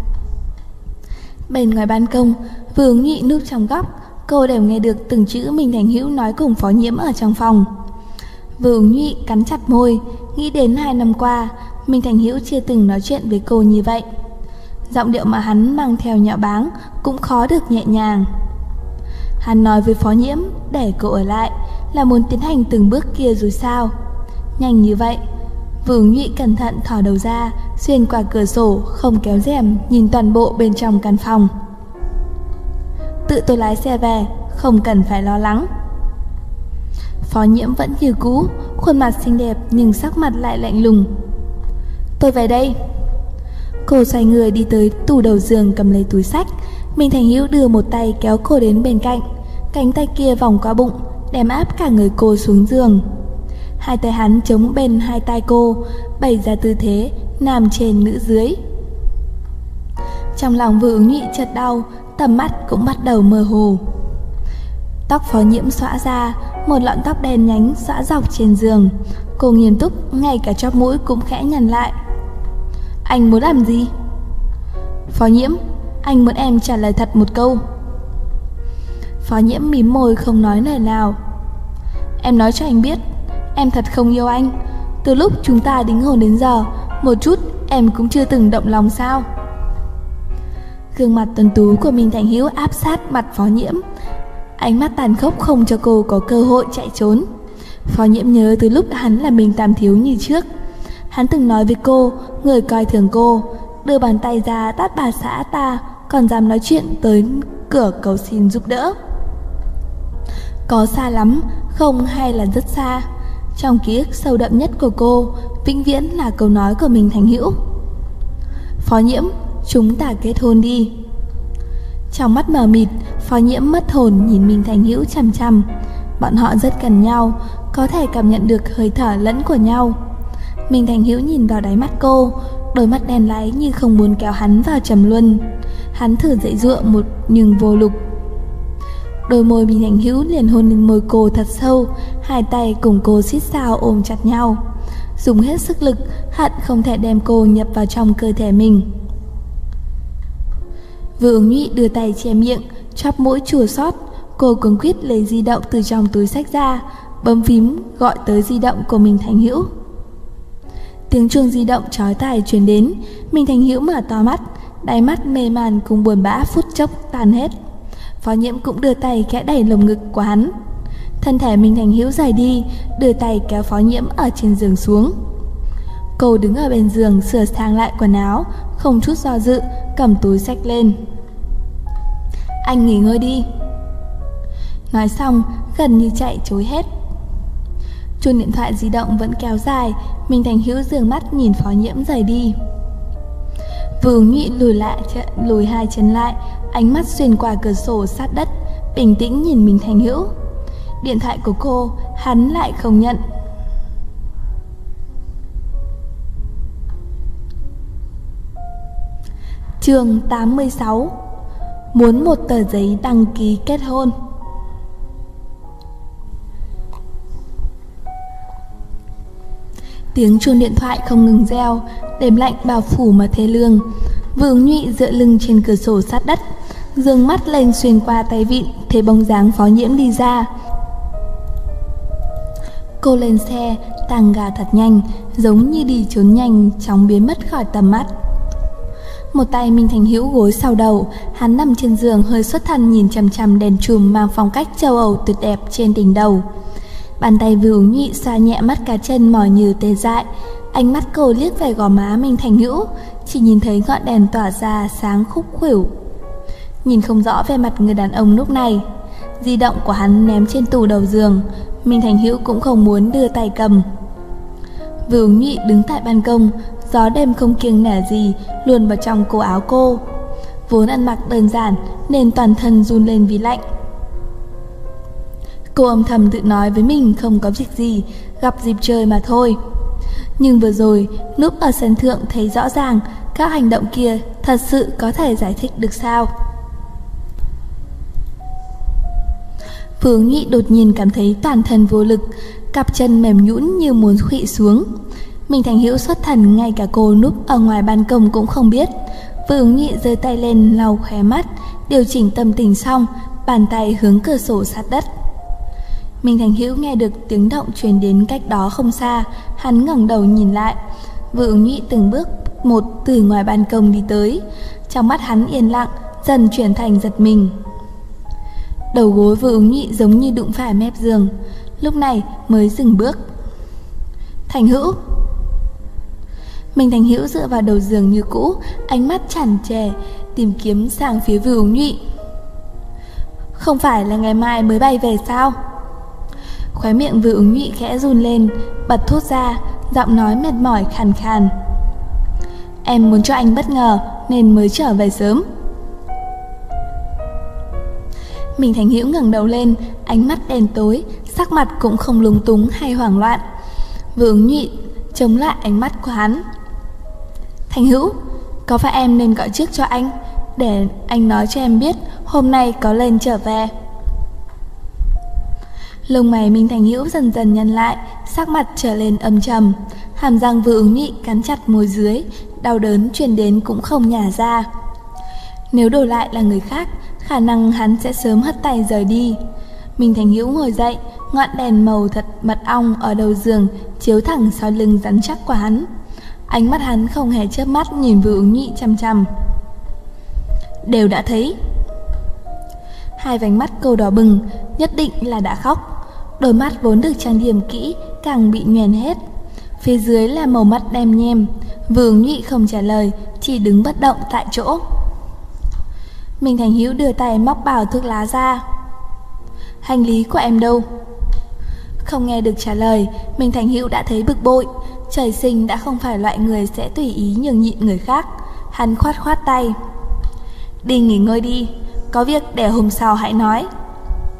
Bên ngoài ban công, Vưu Ứng Nhụy núp trong góc, cô đều nghe được từng chữ Minh Thành Hữu nói cùng Phó Nhiễm ở trong phòng. Vưu Ứng Nhụy cắn chặt môi, nghĩ đến 2 năm qua Minh Thành Hữu chưa từng nói chuyện với cô như vậy. Giọng điệu mà hắn mang theo nhạo báng cũng khó được nhẹ nhàng. Hắn nói với Phó Nhiễm để cô ở lại là muốn tiến hành từng bước kia rồi sao? Nhanh như vậy? Vưu Ứng Nhụy cẩn thận thò đầu ra, xuyên qua cửa sổ, không kéo rèm, nhìn toàn bộ bên trong căn phòng. Tự tôi lái xe về, không cần phải lo lắng. Phó Nhiễm vẫn như cũ, khuôn mặt xinh đẹp nhưng sắc mặt lại lạnh lùng. Tôi về đây. Cô xoay người đi tới tủ đầu giường cầm lấy túi xách. Minh Thành Hữu đưa một tay kéo cô đến bên cạnh, cánh tay kia vòng qua bụng, đem áp cả người cô xuống giường. Hai tay hắn chống bên hai tai cô, bày ra tư thế nam trên nữ dưới. Trong lòng Vưu Ứng Nhụy chợt đau, tầm mắt cũng bắt đầu mơ hồ. Tóc Phó Nhiễm xõa ra, một lọn tóc đen nhánh xõa dọc trên giường. Cô nghiêm túc, ngay cả chóp mũi cũng khẽ nhăn lại. Anh muốn làm gì? Phó Nhiễm, anh muốn em trả lời thật một câu. Phó Nhiễm mím môi không nói lời nào. Em nói cho anh biết, em thật không yêu anh. Từ lúc chúng ta đính hôn đến giờ, một chút em cũng chưa từng động lòng sao? Gương mặt tuấn tú của Minh Thành Hữu áp sát mặt Phó Nhiễm, ánh mắt tàn khốc không cho cô có cơ hội chạy trốn. Phó Nhiễm nhớ từ lúc hắn là mình tam thiếu như trước, hắn từng nói với cô, người coi thường cô, đưa bàn tay ra tát bà xã ta, còn dám nói chuyện tới cửa cầu xin giúp đỡ. Có xa lắm không hay là rất xa? Trong ký ức sâu đậm nhất của cô, vĩnh viễn là câu nói của Minh Thành Hữu. Phó Nhiễm, chúng ta kết hôn đi. Trong mắt mờ mịt, Phó Nhiễm mất hồn nhìn Minh Thành Hữu chằm chằm. Bọn họ rất gần nhau, có thể cảm nhận được hơi thở lẫn của nhau. Minh Thành Hữu nhìn vào đáy mắt cô, đôi mắt đen láy như không muốn kéo hắn vào trầm luân. Hắn thử dãy dụa nhưng vô lực. Đôi môi Minh Thành Hữu liền hôn lên môi cô thật sâu, hai tay cùng cô xít sao ôm chặt nhau, dùng hết sức lực, hận không thể đem cô nhập vào trong cơ thể mình. Vừa Ứng Nhụy đưa tay che miệng, chóp mũi chua xót. Cô cuống quýt lấy di động từ trong túi xách ra, bấm phím gọi tới di động của Minh Thành Hữu. Tiếng chuông di động chói tai truyền đến. Minh Thành Hữu mở to mắt, đáy mắt mê man cùng buồn bã phút chốc tan hết. Phó Nhiễm cũng đưa tay khẽ đẩy lồng ngực của hắn. Thân thể Minh Thành Hữu rời đi, đưa tay kéo Phó Nhiễm ở trên giường xuống. Cô đứng ở bên giường sửa sang lại quần áo, không chút do dự cầm túi xách lên. Anh nghỉ ngơi đi. Nói xong gần như chạy trối hết. Chuông điện thoại di động vẫn kéo dài. Minh Thành Hữu dương mắt nhìn Phó Nhiễm rời đi. Vừa Ứng Nhụy lùi hai chân lại, ánh mắt xuyên qua cửa sổ sát đất, bình tĩnh nhìn Minh Thành Hữu. Điện thoại của cô hắn lại không nhận. Chương 86. Muốn một tờ giấy đăng ký kết hôn. Tiếng chuông điện thoại không ngừng reo, đêm lạnh bao phủ mà thê lương. Vừa Ứng Nhụy dựa lưng trên cửa sổ sát đất, dương mắt lên xuyên qua tay vịn, thấy bóng dáng Phó Nhiễm đi ra. Cô lên xe, tăng ga thật nhanh, giống như đi trốn nhanh, chóng biến mất khỏi tầm mắt. Một tay Minh Thành Hữu gối sau đầu, hắn nằm trên giường hơi xuất thần nhìn chằm chằm đèn chùm mang phong cách châu Âu tuyệt đẹp trên đỉnh đầu. Bàn tay Vừa Ứng Nhụy xoa nhẹ mắt cá chân mỏi như tê dại. Ánh mắt cô liếc về gò má Minh Thành Hữu, chỉ nhìn thấy ngọn đèn tỏa ra sáng khúc khuỷu. Nhìn không rõ về mặt người đàn ông lúc này. Di động của hắn ném trên tủ đầu giường, Minh Thành Hữu cũng không muốn đưa tay cầm. Vừa Ứng Nhụy đứng tại ban công, gió đêm không kiêng nể gì luồn vào trong cổ áo cô. Vốn ăn mặc đơn giản nên toàn thân run lên vì lạnh. Cô âm thầm tự nói với mình không có việc gì, gặp dịp chơi mà thôi. Nhưng vừa rồi núp ở sân thượng thấy rõ ràng các hành động kia thật sự có thể giải thích được sao? Vừa Ứng Nhụy đột nhiên cảm thấy toàn thân vô lực, cặp chân mềm nhũn như muốn khuỵu xuống. Minh Thành Hữu xuất thần, ngay cả cô núp ở ngoài ban công cũng không biết. Vừa Ứng Nhụy giơ tay lên lau khóe mắt, điều chỉnh tâm tình xong, bàn tay hướng cửa sổ sát đất. Minh Thành Hữu nghe được tiếng động truyền đến cách đó không xa, hắn ngẩng đầu nhìn lại. Vừa Ứng Nhụy từng bước một từ ngoài ban công đi tới, trong mắt hắn yên lặng dần chuyển thành giật mình. Đầu gối Vừa Ứng Nhụy giống như đụng phải mép giường, lúc này mới dừng bước. Thành Hữu. Minh Thành Hữu dựa vào đầu giường như cũ, ánh mắt tràn trề tìm kiếm sang phía Vừa Ứng Nhụy. Không phải là ngày mai mới bay về sao? Khóe miệng Vừa Ứng Nhụy khẽ run lên, bật thốt ra, giọng nói mệt mỏi khàn khàn. Em muốn cho anh bất ngờ nên mới trở về sớm. Minh Thành Hữu ngẩng đầu lên, ánh mắt đen tối, sắc mặt cũng không lúng túng hay hoảng loạn. Vừa Ứng Nhụy chống lại ánh mắt của hắn. Thành Hữu, có phải em nên gọi trước cho anh, để anh nói cho em biết hôm nay có lên trở về? Lông mày Minh Thành Hữu dần dần nhăn lại, sắc mặt trở lên âm trầm, hàm răng Vừa Ứng Nhụy cắn chặt môi dưới, đau đớn truyền đến cũng không nhả ra. Nếu đổi lại là người khác, khả năng hắn sẽ sớm hất tay rời đi. Minh Thành Hữu ngồi dậy, ngọn đèn màu thật mật ong ở đầu giường chiếu thẳng sau lưng rắn chắc của hắn. Ánh mắt hắn không hề chớp mắt nhìn Vừa Ứng Nhụy chằm chằm. Đều đã thấy. Hai vành mắt cô đỏ bừng, nhất định là đã khóc. Đôi mắt vốn được trang điểm kỹ càng bị nhoẻn hết. Phía dưới là màu mắt đen nhem. Vừa Ứng Nhụy không trả lời, chỉ đứng bất động tại chỗ. Minh Thành Hữu đưa tay móc bao thuốc lá ra. Hành lý của em đâu? Không nghe được trả lời, Minh Thành Hữu đã thấy bực bội. Trời sinh đã không phải loại người sẽ tùy ý nhường nhịn người khác. Hắn khoát khoát tay. Đi nghỉ ngơi đi, có việc để hôm sau hãy nói.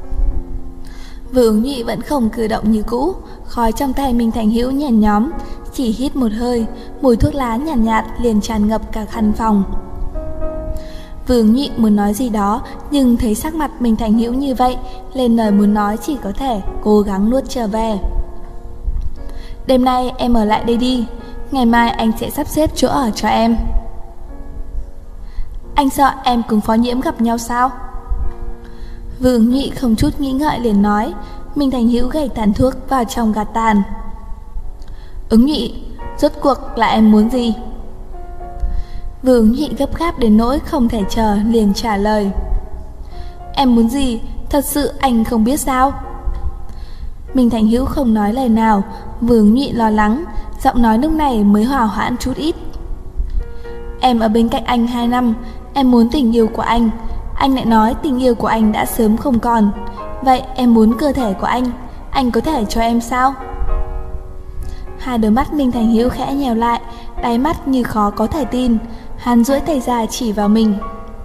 Vừa Ứng Nhụy vẫn không cử động như cũ, khói trong tay Minh Thành Hữu nhèn nhóm, chỉ hít một hơi, mùi thuốc lá nhàn nhạt liền tràn ngập cả căn phòng. Vương Nhị muốn nói gì đó, nhưng thấy sắc mặt Minh Thành Hữu như vậy, lên lời muốn nói chỉ có thể cố gắng nuốt trở về. Đêm nay em ở lại đây đi, ngày mai anh sẽ sắp xếp chỗ ở cho em. Anh sợ em cùng Phó Nhiễm gặp nhau sao? Vương Nhị không chút nghĩ ngợi liền nói. Minh Thành Hữu gầy tàn thuốc vào trong gạt tàn. Ứng Nhị, rốt cuộc là em muốn gì? Vương Nhị gấp gáp đến nỗi không thể chờ liền trả lời. Em muốn gì, thật sự anh không biết sao? Minh Thành Hữu không nói lời nào. Vương Nhị lo lắng, giọng nói lúc này mới hòa hoãn chút ít. Em ở bên cạnh anh 2 năm, em muốn tình yêu của anh lại nói tình yêu của anh đã sớm không còn. Vậy em muốn cơ thể của anh có thể cho em sao? Hai đôi mắt Minh Thành Hữu khẽ nhèo lại, đáy mắt như khó có thể tin. Hắn duỗi tay ra chỉ vào mình.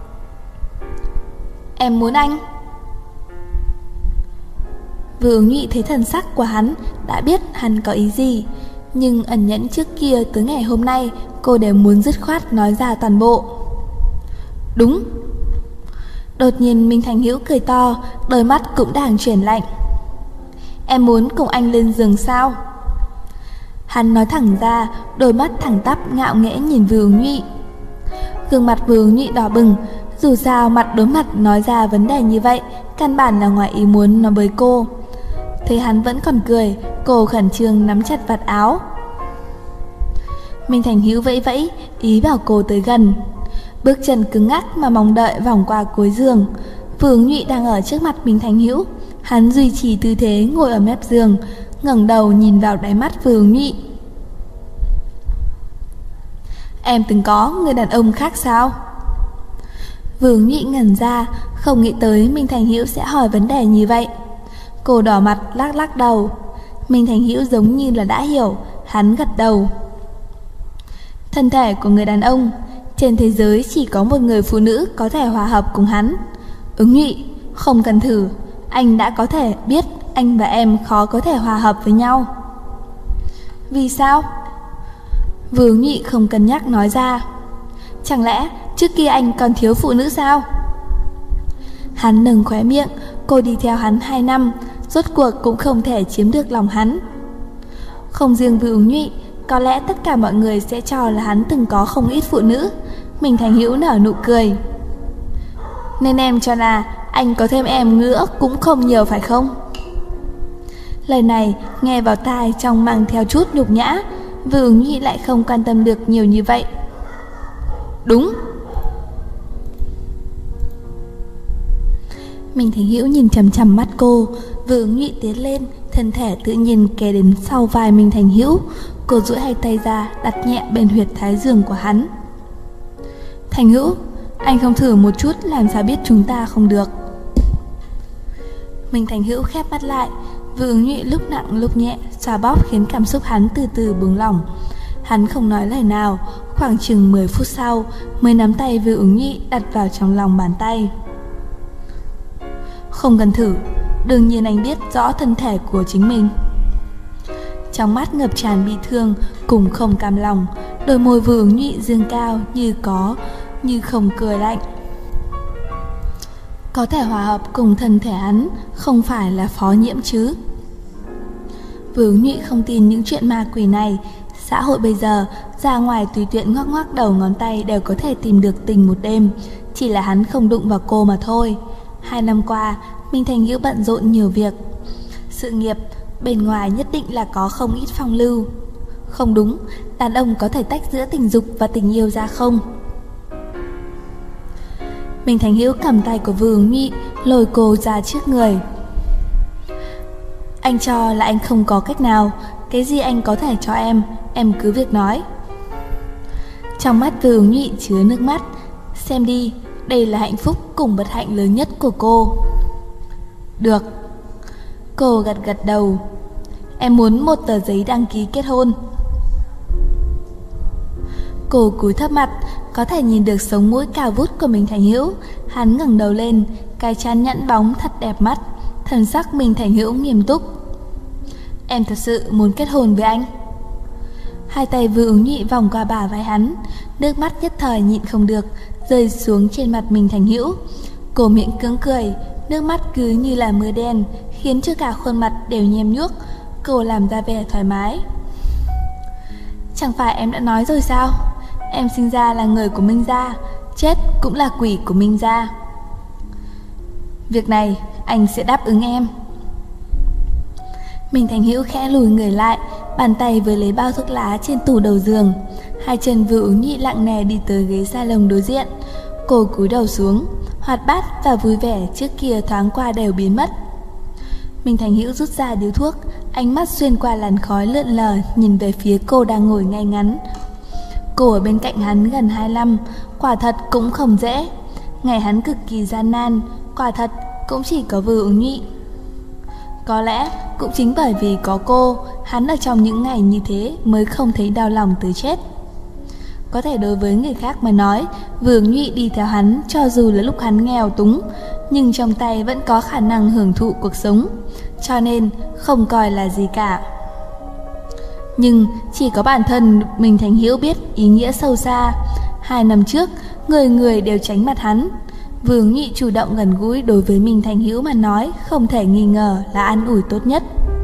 Em muốn anh. Vương Nhị thấy thần sắc của hắn, đã biết hắn có ý gì. Nhưng ẩn nhẫn trước kia tới ngày hôm nay, cô đều muốn dứt khoát nói ra toàn bộ. Đúng. Đột nhiên Minh Thành Hữu cười to, đôi mắt cũng đang chuyển lạnh. Em muốn cùng anh lên giường sao? Hắn nói thẳng ra, đôi mắt thẳng tắp ngạo nghễ nhìn Vương Nhị. Gương mặt Vương Nhị đỏ bừng, dù sao mặt đối mặt nói ra vấn đề như vậy, căn bản là ngoài ý muốn nói với cô. Thấy hắn vẫn còn cười, cô khẩn trương nắm chặt vạt áo. Minh Thành Hữu vẫy vẫy, ý bảo cô tới gần. Bước chân cứng ngắc mà mong đợi vòng qua cuối giường. Vương Nhị đang ở trước mặt Minh Thành Hữu. Hắn duy trì tư thế ngồi ở mép giường, ngẩng đầu nhìn vào đáy mắt Vương Nhị. Em từng có người đàn ông khác sao? Vương Nhị ngẩn ra, không nghĩ tới Minh Thành Hữu sẽ hỏi vấn đề như vậy. Cô đỏ mặt lắc lắc đầu. Minh Thành Hữu giống như là đã hiểu, hắn gật đầu. Thân thể của người đàn ông, trên thế giới chỉ có một người phụ nữ có thể hòa hợp cùng hắn. Ứng Nhị, không cần thử, anh đã có thể biết anh và em khó có thể hòa hợp với nhau. Vì sao? Vương Nhị không cân nhắc nói ra. Chẳng lẽ trước kia anh còn thiếu phụ nữ sao? Hắn nâng khóe miệng. Cô đi theo hắn 2 năm, rốt cuộc cũng không thể chiếm được lòng hắn. Không riêng Vương Nhị, có lẽ tất cả mọi người sẽ cho là hắn từng có không ít phụ nữ. Minh Thành Hữu nở nụ cười. Nên em cho là anh có thêm em nữa cũng không nhiều phải không? Lời này nghe vào tai trong mang theo chút nhục nhã. Vương Nhị lại không quan tâm được nhiều như vậy. Đúng. Minh Thành Hữu nhìn chằm chằm mắt cô. Vương Nhị tiến lên, thân thể tự nhiên kề đến sau vai Minh Thành Hữu. Cô duỗi hai tay ra, đặt nhẹ bên huyệt thái dương của hắn. Thành Hữu, anh không thử một chút làm sao biết chúng ta không được. Minh Thành Hữu khép mắt lại. Vương Nhị lúc nặng lúc nhẹ xoa bóp khiến cảm xúc hắn từ từ buông lỏng. Hắn không nói lời nào. Khoảng chừng 10 phút sau mới nắm tay Vương Nhị đặt vào trong lòng bàn tay. Không cần thử, đương nhiên anh biết rõ thân thể của chính mình. Trong mắt ngập tràn bi thương cùng không cam lòng. Đôi môi Vương Nhị dương cao như không cười lạnh. Có thể hòa hợp cùng thân thể hắn, không phải là Phó Nhiễm chứ? Vương Nhị không tin những chuyện ma quỷ này. Xã hội bây giờ, ra ngoài tùy tiện ngoắc ngoắc đầu ngón tay đều có thể tìm được tình một đêm. Chỉ là hắn không đụng vào cô mà thôi. 2 năm qua, Minh Thành Hữu bận rộn nhiều việc. Sự nghiệp, bên ngoài nhất định là có không ít phong lưu. Không đúng, đàn ông có thể tách giữa tình dục và tình yêu ra không? Minh Thành Hữu cầm tay của Vương Nhị, lôi cô ra trước người. Anh cho là anh không có cách nào. Cái gì anh có thể cho em cứ việc nói. Trong mắt Vương Nhị chứa nước mắt. Xem đi, đây là hạnh phúc cùng bất hạnh lớn nhất của cô. Được. Cô gật gật đầu. Em muốn một tờ giấy đăng ký kết hôn. Cô cúi thấp mặt, có thể nhìn được sống mũi cao vút của Minh Thành Hữu. Hắn ngẩng đầu lên, cái trán nhẵn bóng thật đẹp mắt. Thần sắc Minh Thành Hữu nghiêm túc. Em thật sự muốn kết hôn với anh? Hai tay Vương Ứng Nhụy vòng qua bả vai hắn, nước mắt nhất thời nhịn không được rơi xuống trên mặt Minh Thành Hữu. Cô miệng cưỡng cười, nước mắt cứ như là mưa đen, khiến cho cả khuôn mặt đều nhem nhuốc. Cô làm ra vẻ thoải mái. Chẳng phải em đã nói rồi sao? Em sinh ra là người của Minh gia, chết cũng là quỷ của Minh gia. Việc này anh sẽ đáp ứng em. Minh Thành Hữu khẽ lùi người lại, bàn tay vừa lấy bao thuốc lá trên tủ đầu giường. Hai chân Vương Ứng Nhụy lặng lẽ đi tới ghế salon đối diện. Cô cúi đầu xuống, hoạt bát và vui vẻ trước kia thoáng qua đều biến mất. Minh Thành Hữu rút ra điếu thuốc, ánh mắt xuyên qua làn khói lượn lờ nhìn về phía cô đang ngồi ngay ngắn. Cô ở bên cạnh hắn gần 2 năm, quả thật cũng không dễ. Ngày hắn cực kỳ gian nan, quả thật cũng chỉ có Vương Ứng Nhụy. Có lẽ cũng chính bởi vì có cô, hắn ở trong những ngày như thế mới không thấy đau lòng tới chết. Có thể đối với người khác mà nói, Vương Ứng Nhụy đi theo hắn cho dù là lúc hắn nghèo túng, nhưng trong tay vẫn có khả năng hưởng thụ cuộc sống, cho nên không coi là gì cả. Nhưng chỉ có bản thân Minh Thành Hữu biết ý nghĩa sâu xa. 2 năm trước, người người đều tránh mặt hắn. Vương Ứng Nhụy chủ động gần gũi đối với Minh Thành Hữu mà nói không thể nghi ngờ là an ủi tốt nhất.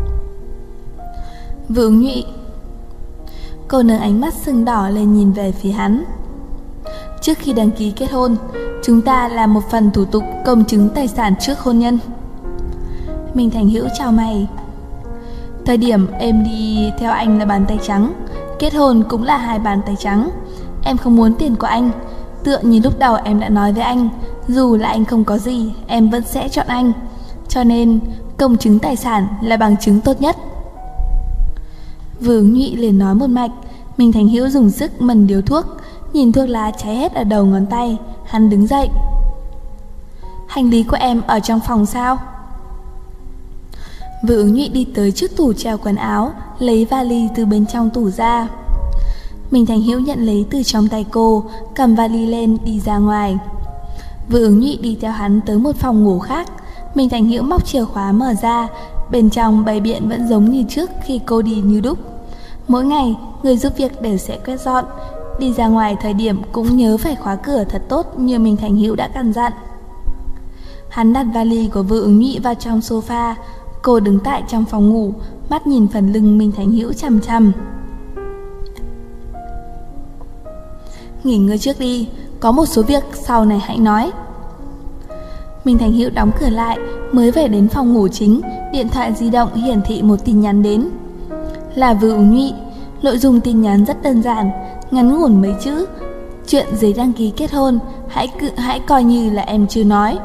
Vương Ứng Nhụy. Cô nâng ánh mắt sưng đỏ lên nhìn về phía hắn. Trước khi đăng ký kết hôn, chúng ta làm một phần thủ tục công chứng tài sản trước hôn nhân. Minh Thành Hữu chào mày. Thời điểm em đi theo anh là bàn tay trắng, kết hôn cũng là 2 bàn tay trắng. Em không muốn tiền của anh. Tựa như lúc đầu em đã nói với anh, dù là anh không có gì, em vẫn sẽ chọn anh. Cho nên công chứng tài sản là bằng chứng tốt nhất. Vương Ứng Nhụy liền nói một mạch. Minh Thành Hữu dùng sức mần điếu thuốc, nhìn thuốc lá cháy hết ở đầu ngón tay. Hắn đứng dậy. Hành lý của em ở trong phòng sao? Vương Ứng Nhụy đi tới trước tủ treo quần áo, lấy vali từ bên trong tủ ra. Minh Thành Hữu nhận lấy từ trong tay cô, cầm vali lên đi ra ngoài. Vương Ứng Nhụy đi theo hắn tới một phòng ngủ khác. Minh Thành Hữu móc chìa khóa mở ra, bên trong bày biện vẫn giống như trước khi cô đi như đúc. Mỗi ngày người giúp việc đều sẽ quét dọn. Đi ra ngoài thời điểm cũng nhớ phải khóa cửa thật tốt như Minh Thành Hữu đã căn dặn. Hắn đặt vali của Vương Ứng Nhụy vào trong sofa. Cô đứng tại trong phòng ngủ, mắt nhìn phần lưng Minh Thành Hữu chằm chằm. Nghỉ ngơi trước đi, có một số việc sau này hãy nói. Minh Thành Hữu đóng cửa lại, mới về đến phòng ngủ chính, điện thoại di động hiển thị một tin nhắn đến. Là Vương Ứng Nhụy. Nội dung tin nhắn rất đơn giản, ngắn ngủn mấy chữ: chuyện giấy đăng ký kết hôn, hãy coi như là em chưa nói.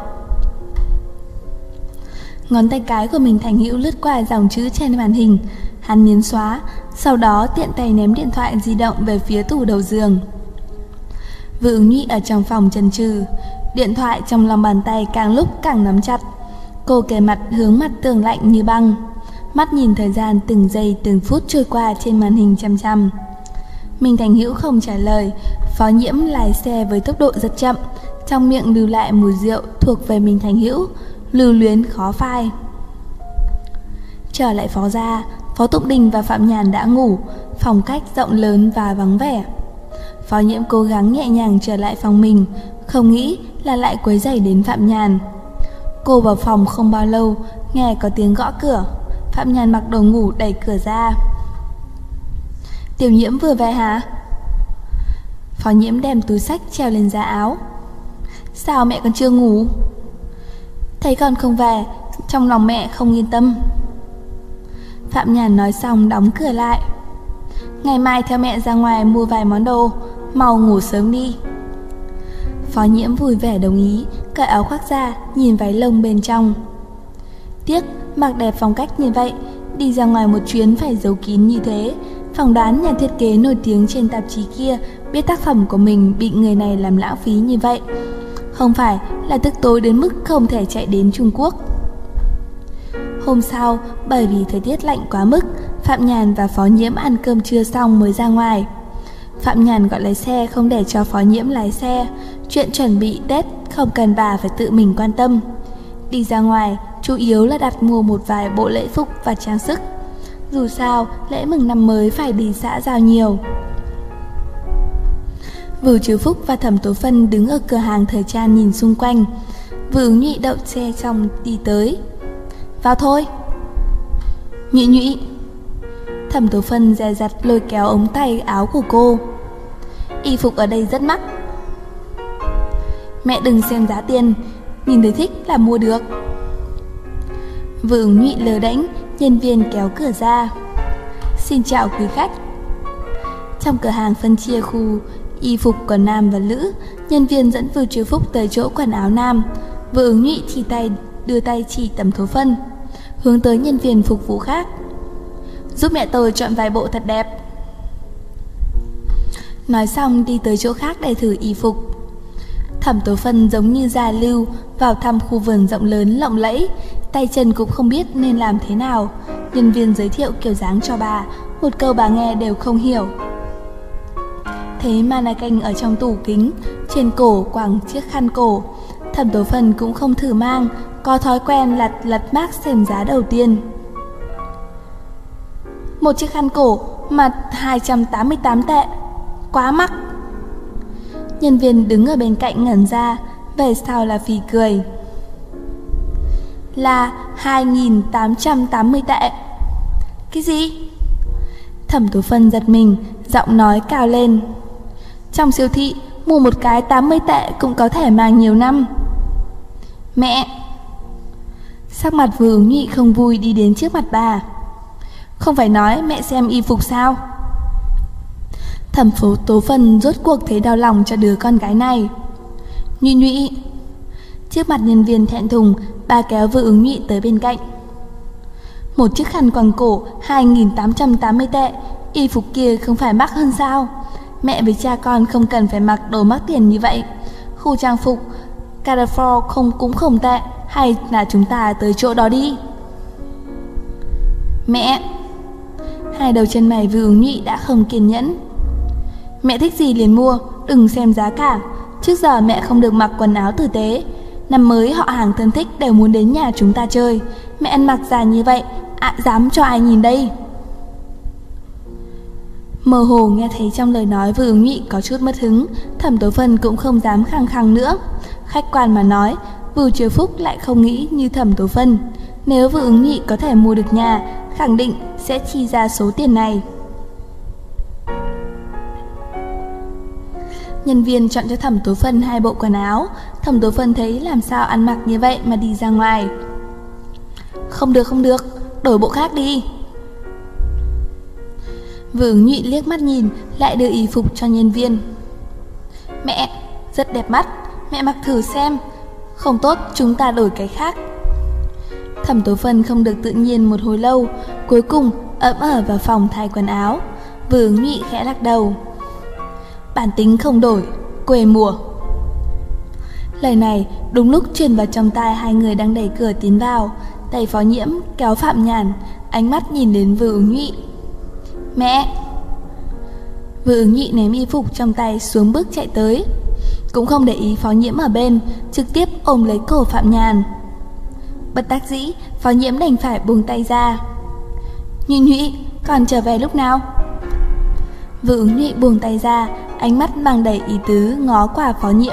Ngón tay cái của Minh Thành Hữu lướt qua dòng chữ trên màn hình, hắn nhấn xóa, sau đó tiện tay ném điện thoại di động về phía tủ đầu giường. Vương Ứng Nhụy ở trong phòng chần chừ, điện thoại trong lòng bàn tay càng lúc càng nắm chặt. Cô kề mặt hướng mặt tường lạnh như băng, mắt nhìn thời gian từng giây từng phút trôi qua trên màn hình chăm chăm. Minh Thành Hữu không trả lời. Phó Nhiễm lái xe với tốc độ rất chậm, trong miệng lưu lại mùi rượu thuộc về Minh Thành Hữu, lưu luyến khó phai. Trở lại Phó gia, Phó Tụng Đình và Phạm Nhàn đã ngủ, phòng khách rộng lớn và vắng vẻ. Phó Nhiễm cố gắng nhẹ nhàng trở lại phòng mình, không nghĩ là lại quấy rầy đến Phạm Nhàn. Cô vào phòng không bao lâu, nghe có tiếng gõ cửa. Phạm Nhàn mặc đồ ngủ đẩy cửa ra. Tiểu Nhiễm vừa về hả? Phó Nhiễm đem túi xách treo lên giá áo. Sao mẹ còn chưa ngủ? Thấy con không về, trong lòng mẹ không yên tâm. Phạm Nhàn nói xong đóng cửa lại. Ngày mai theo mẹ ra ngoài mua vài món đồ, mau ngủ sớm đi. Phó Nhiễm vui vẻ đồng ý, cởi áo khoác ra, nhìn váy lông bên trong. Tiếc, mặc đẹp phong cách như vậy, đi ra ngoài một chuyến phải giấu kín như thế. Phỏng đoán nhà thiết kế nổi tiếng trên tạp chí kia biết tác phẩm của mình bị người này làm lãng phí như vậy. Không phải là tức tối đến mức không thể chạy đến Trung Quốc. Hôm sau, bởi vì thời tiết lạnh quá mức, Phạm Nhàn và Phó Nhiễm ăn cơm trưa xong mới ra ngoài. Phạm Nhàn gọi lái xe không để cho Phó Nhiễm lái xe. Chuyện chuẩn bị Tết không cần bà phải tự mình quan tâm. Đi ra ngoài, chủ yếu là đặt mua một vài bộ lễ phục và trang sức. Dù sao, lễ mừng năm mới phải đi xã giao nhiều. Vưu Chiếu Phúc và Thẩm Tố Phân đứng ở cửa hàng thời trang nhìn xung quanh. Vưu Ứng Nhụy đậu xe xong đi tới. Vào thôi. Nhụy Nhụy. Thẩm Tố Phân dè dặt lôi kéo ống tay áo của cô. Y phục ở đây rất mắc. Mẹ đừng xem giá tiền, nhìn thấy thích là mua được. Vưu Ứng Nhụy lờ đễnh, nhân viên kéo cửa ra. Xin chào quý khách. Trong cửa hàng phân chia khu y phục của nam và nữ, nhân viên dẫn Vưu Chiếu Phúc tới chỗ quần áo nam. Vưu Ứng Nhụy đưa tay chỉ Thẩm Tố Phân, hướng tới nhân viên phục vụ khác. Giúp mẹ tôi chọn vài bộ thật đẹp. Nói xong đi tới chỗ khác để thử y phục. Thẩm Tố Phân giống như gia lưu vào thăm khu vườn rộng lớn lộng lẫy, tay chân cũng không biết nên làm thế nào. Nhân viên giới thiệu kiểu dáng cho bà, một câu bà nghe đều không hiểu. Thấy mannequin ở trong tủ kính, trên cổ quàng chiếc khăn cổ. Thẩm Tố Phân cũng không thử mang, có thói quen lật mác xem giá đầu tiên. Một chiếc khăn cổ mà 288 tệ, quá mắc. Nhân viên đứng ở bên cạnh ngẩn ra, về sau là phì cười. Là 2.880 tệ. Cái gì? Thẩm Tố Phân giật mình, giọng nói cao lên. Trong siêu thị, mua một cái 80 tệ cũng có thể mang nhiều năm. Mẹ! Sắc mặt Vưu Ứng Nhụy không vui đi đến trước mặt bà. Không phải nói mẹ xem y phục sao? Thẩm Tố Phân rốt cuộc thấy đau lòng cho đứa con gái này. Nhụy Nhụy! Trước mặt nhân viên thẹn thùng, bà kéo Vưu Ứng Nhụy tới bên cạnh. Một chiếc khăn quàng cổ 2.880 tệ, y phục kia không phải mắc hơn sao? Mẹ với cha con không cần phải mặc đồ mắc tiền như vậy. Khu trang phục Carrefour cũng không tệ, hay là chúng ta tới chỗ đó đi. Mẹ! Hai đầu chân mày Vưu Ứng Nhụy đã không kiên nhẫn. Mẹ thích gì liền mua, đừng xem giá cả. Trước giờ mẹ không được mặc quần áo tử tế. Năm mới họ hàng thân thích đều muốn đến nhà chúng ta chơi. Mẹ ăn mặc dài như vậy, dám cho ai nhìn đây? Mơ hồ nghe thấy trong lời nói Vưu Ứng Nhụy có chút mất hứng. Thẩm Tố Phân cũng không dám khăng khăng nữa. Khách quan mà nói, Vưu Chiếu Phúc lại không nghĩ như Thẩm Tố Phân. Nếu Vưu Ứng Nhụy có thể mua được nhà, khẳng định sẽ chi ra số tiền này. Nhân viên chọn cho Thẩm Tố Phân 2 bộ quần áo. Thẩm Tố Phân thấy làm sao ăn mặc như vậy mà đi ra ngoài. Không được, đổi bộ khác đi. Vưu Ứng Nhụy liếc mắt nhìn, lại đưa y phục cho nhân viên. Mẹ, rất đẹp mắt, mẹ mặc thử xem. Không tốt, chúng ta đổi cái khác. Thẩm Tố Phân không được tự nhiên một hồi lâu, cuối cùng ẵm ở vào phòng thay quần áo. Vưu Ứng Nhụy khẽ lắc đầu. Bản tính không đổi, quê mùa. Lời này đúng lúc truyền vào trong tai hai người đang đẩy cửa tiến vào. Tay Phó Nhiễm kéo Phạm Nhàn, ánh mắt nhìn đến Vưu Ứng Nhụy. Mẹ! Vưu Ứng Nhụy ném y phục trong tay xuống bước chạy tới, cũng không để ý Phó Nhiễm ở bên, trực tiếp ôm lấy cổ Phạm Nhàn. Bất đắc dĩ, Phó Nhiễm đành phải buông tay ra. Nhụy Nhụy, còn trở về lúc nào? Vưu Ứng Nhụy buông tay ra, ánh mắt mang đầy ý tứ ngó qua Phó Nhiễm.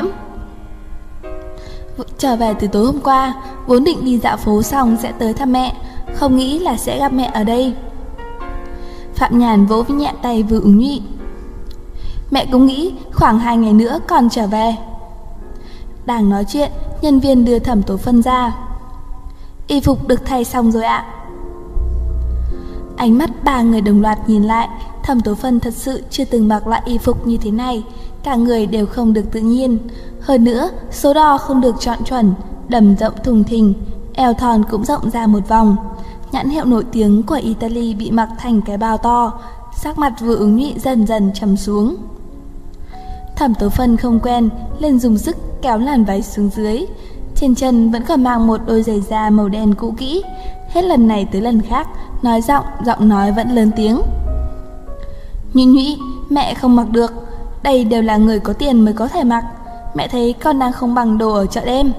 Trở về từ tối hôm qua, vốn định đi dạo phố xong sẽ tới thăm mẹ, không nghĩ là sẽ gặp mẹ ở đây. Phạm Nhàn vỗ nhẹ tay Vưu Ứng Nhụy. Mẹ cũng nghĩ khoảng 2 ngày nữa còn trở về. Đang nói chuyện, nhân viên đưa Thẩm Tố Phân ra. Y phục được thay xong rồi ạ. Ánh mắt 3 người đồng loạt nhìn lại. Thẩm Tố Phân thật sự chưa từng mặc loại y phục như thế này, cả người đều không được tự nhiên. Hơn nữa, số đo không được chọn chuẩn, đầm rộng thùng thình, eo thon cũng rộng ra một vòng. Nhãn hiệu nổi tiếng của Italy bị mặc thành cái bao to. Sắc mặt Vưu Ứng Nhụy dần dần trầm xuống. Thẩm Tố Phân không quen, lên dùng sức kéo làn váy xuống dưới. Trên chân vẫn còn mang một đôi giày da màu đen cũ kỹ. Hết lần này tới lần khác, giọng nói vẫn lớn tiếng. Nhụy Nhụy, mẹ không mặc được. Đây đều là người có tiền mới có thể mặc. Mẹ thấy con đang không bằng đồ ở chợ đêm.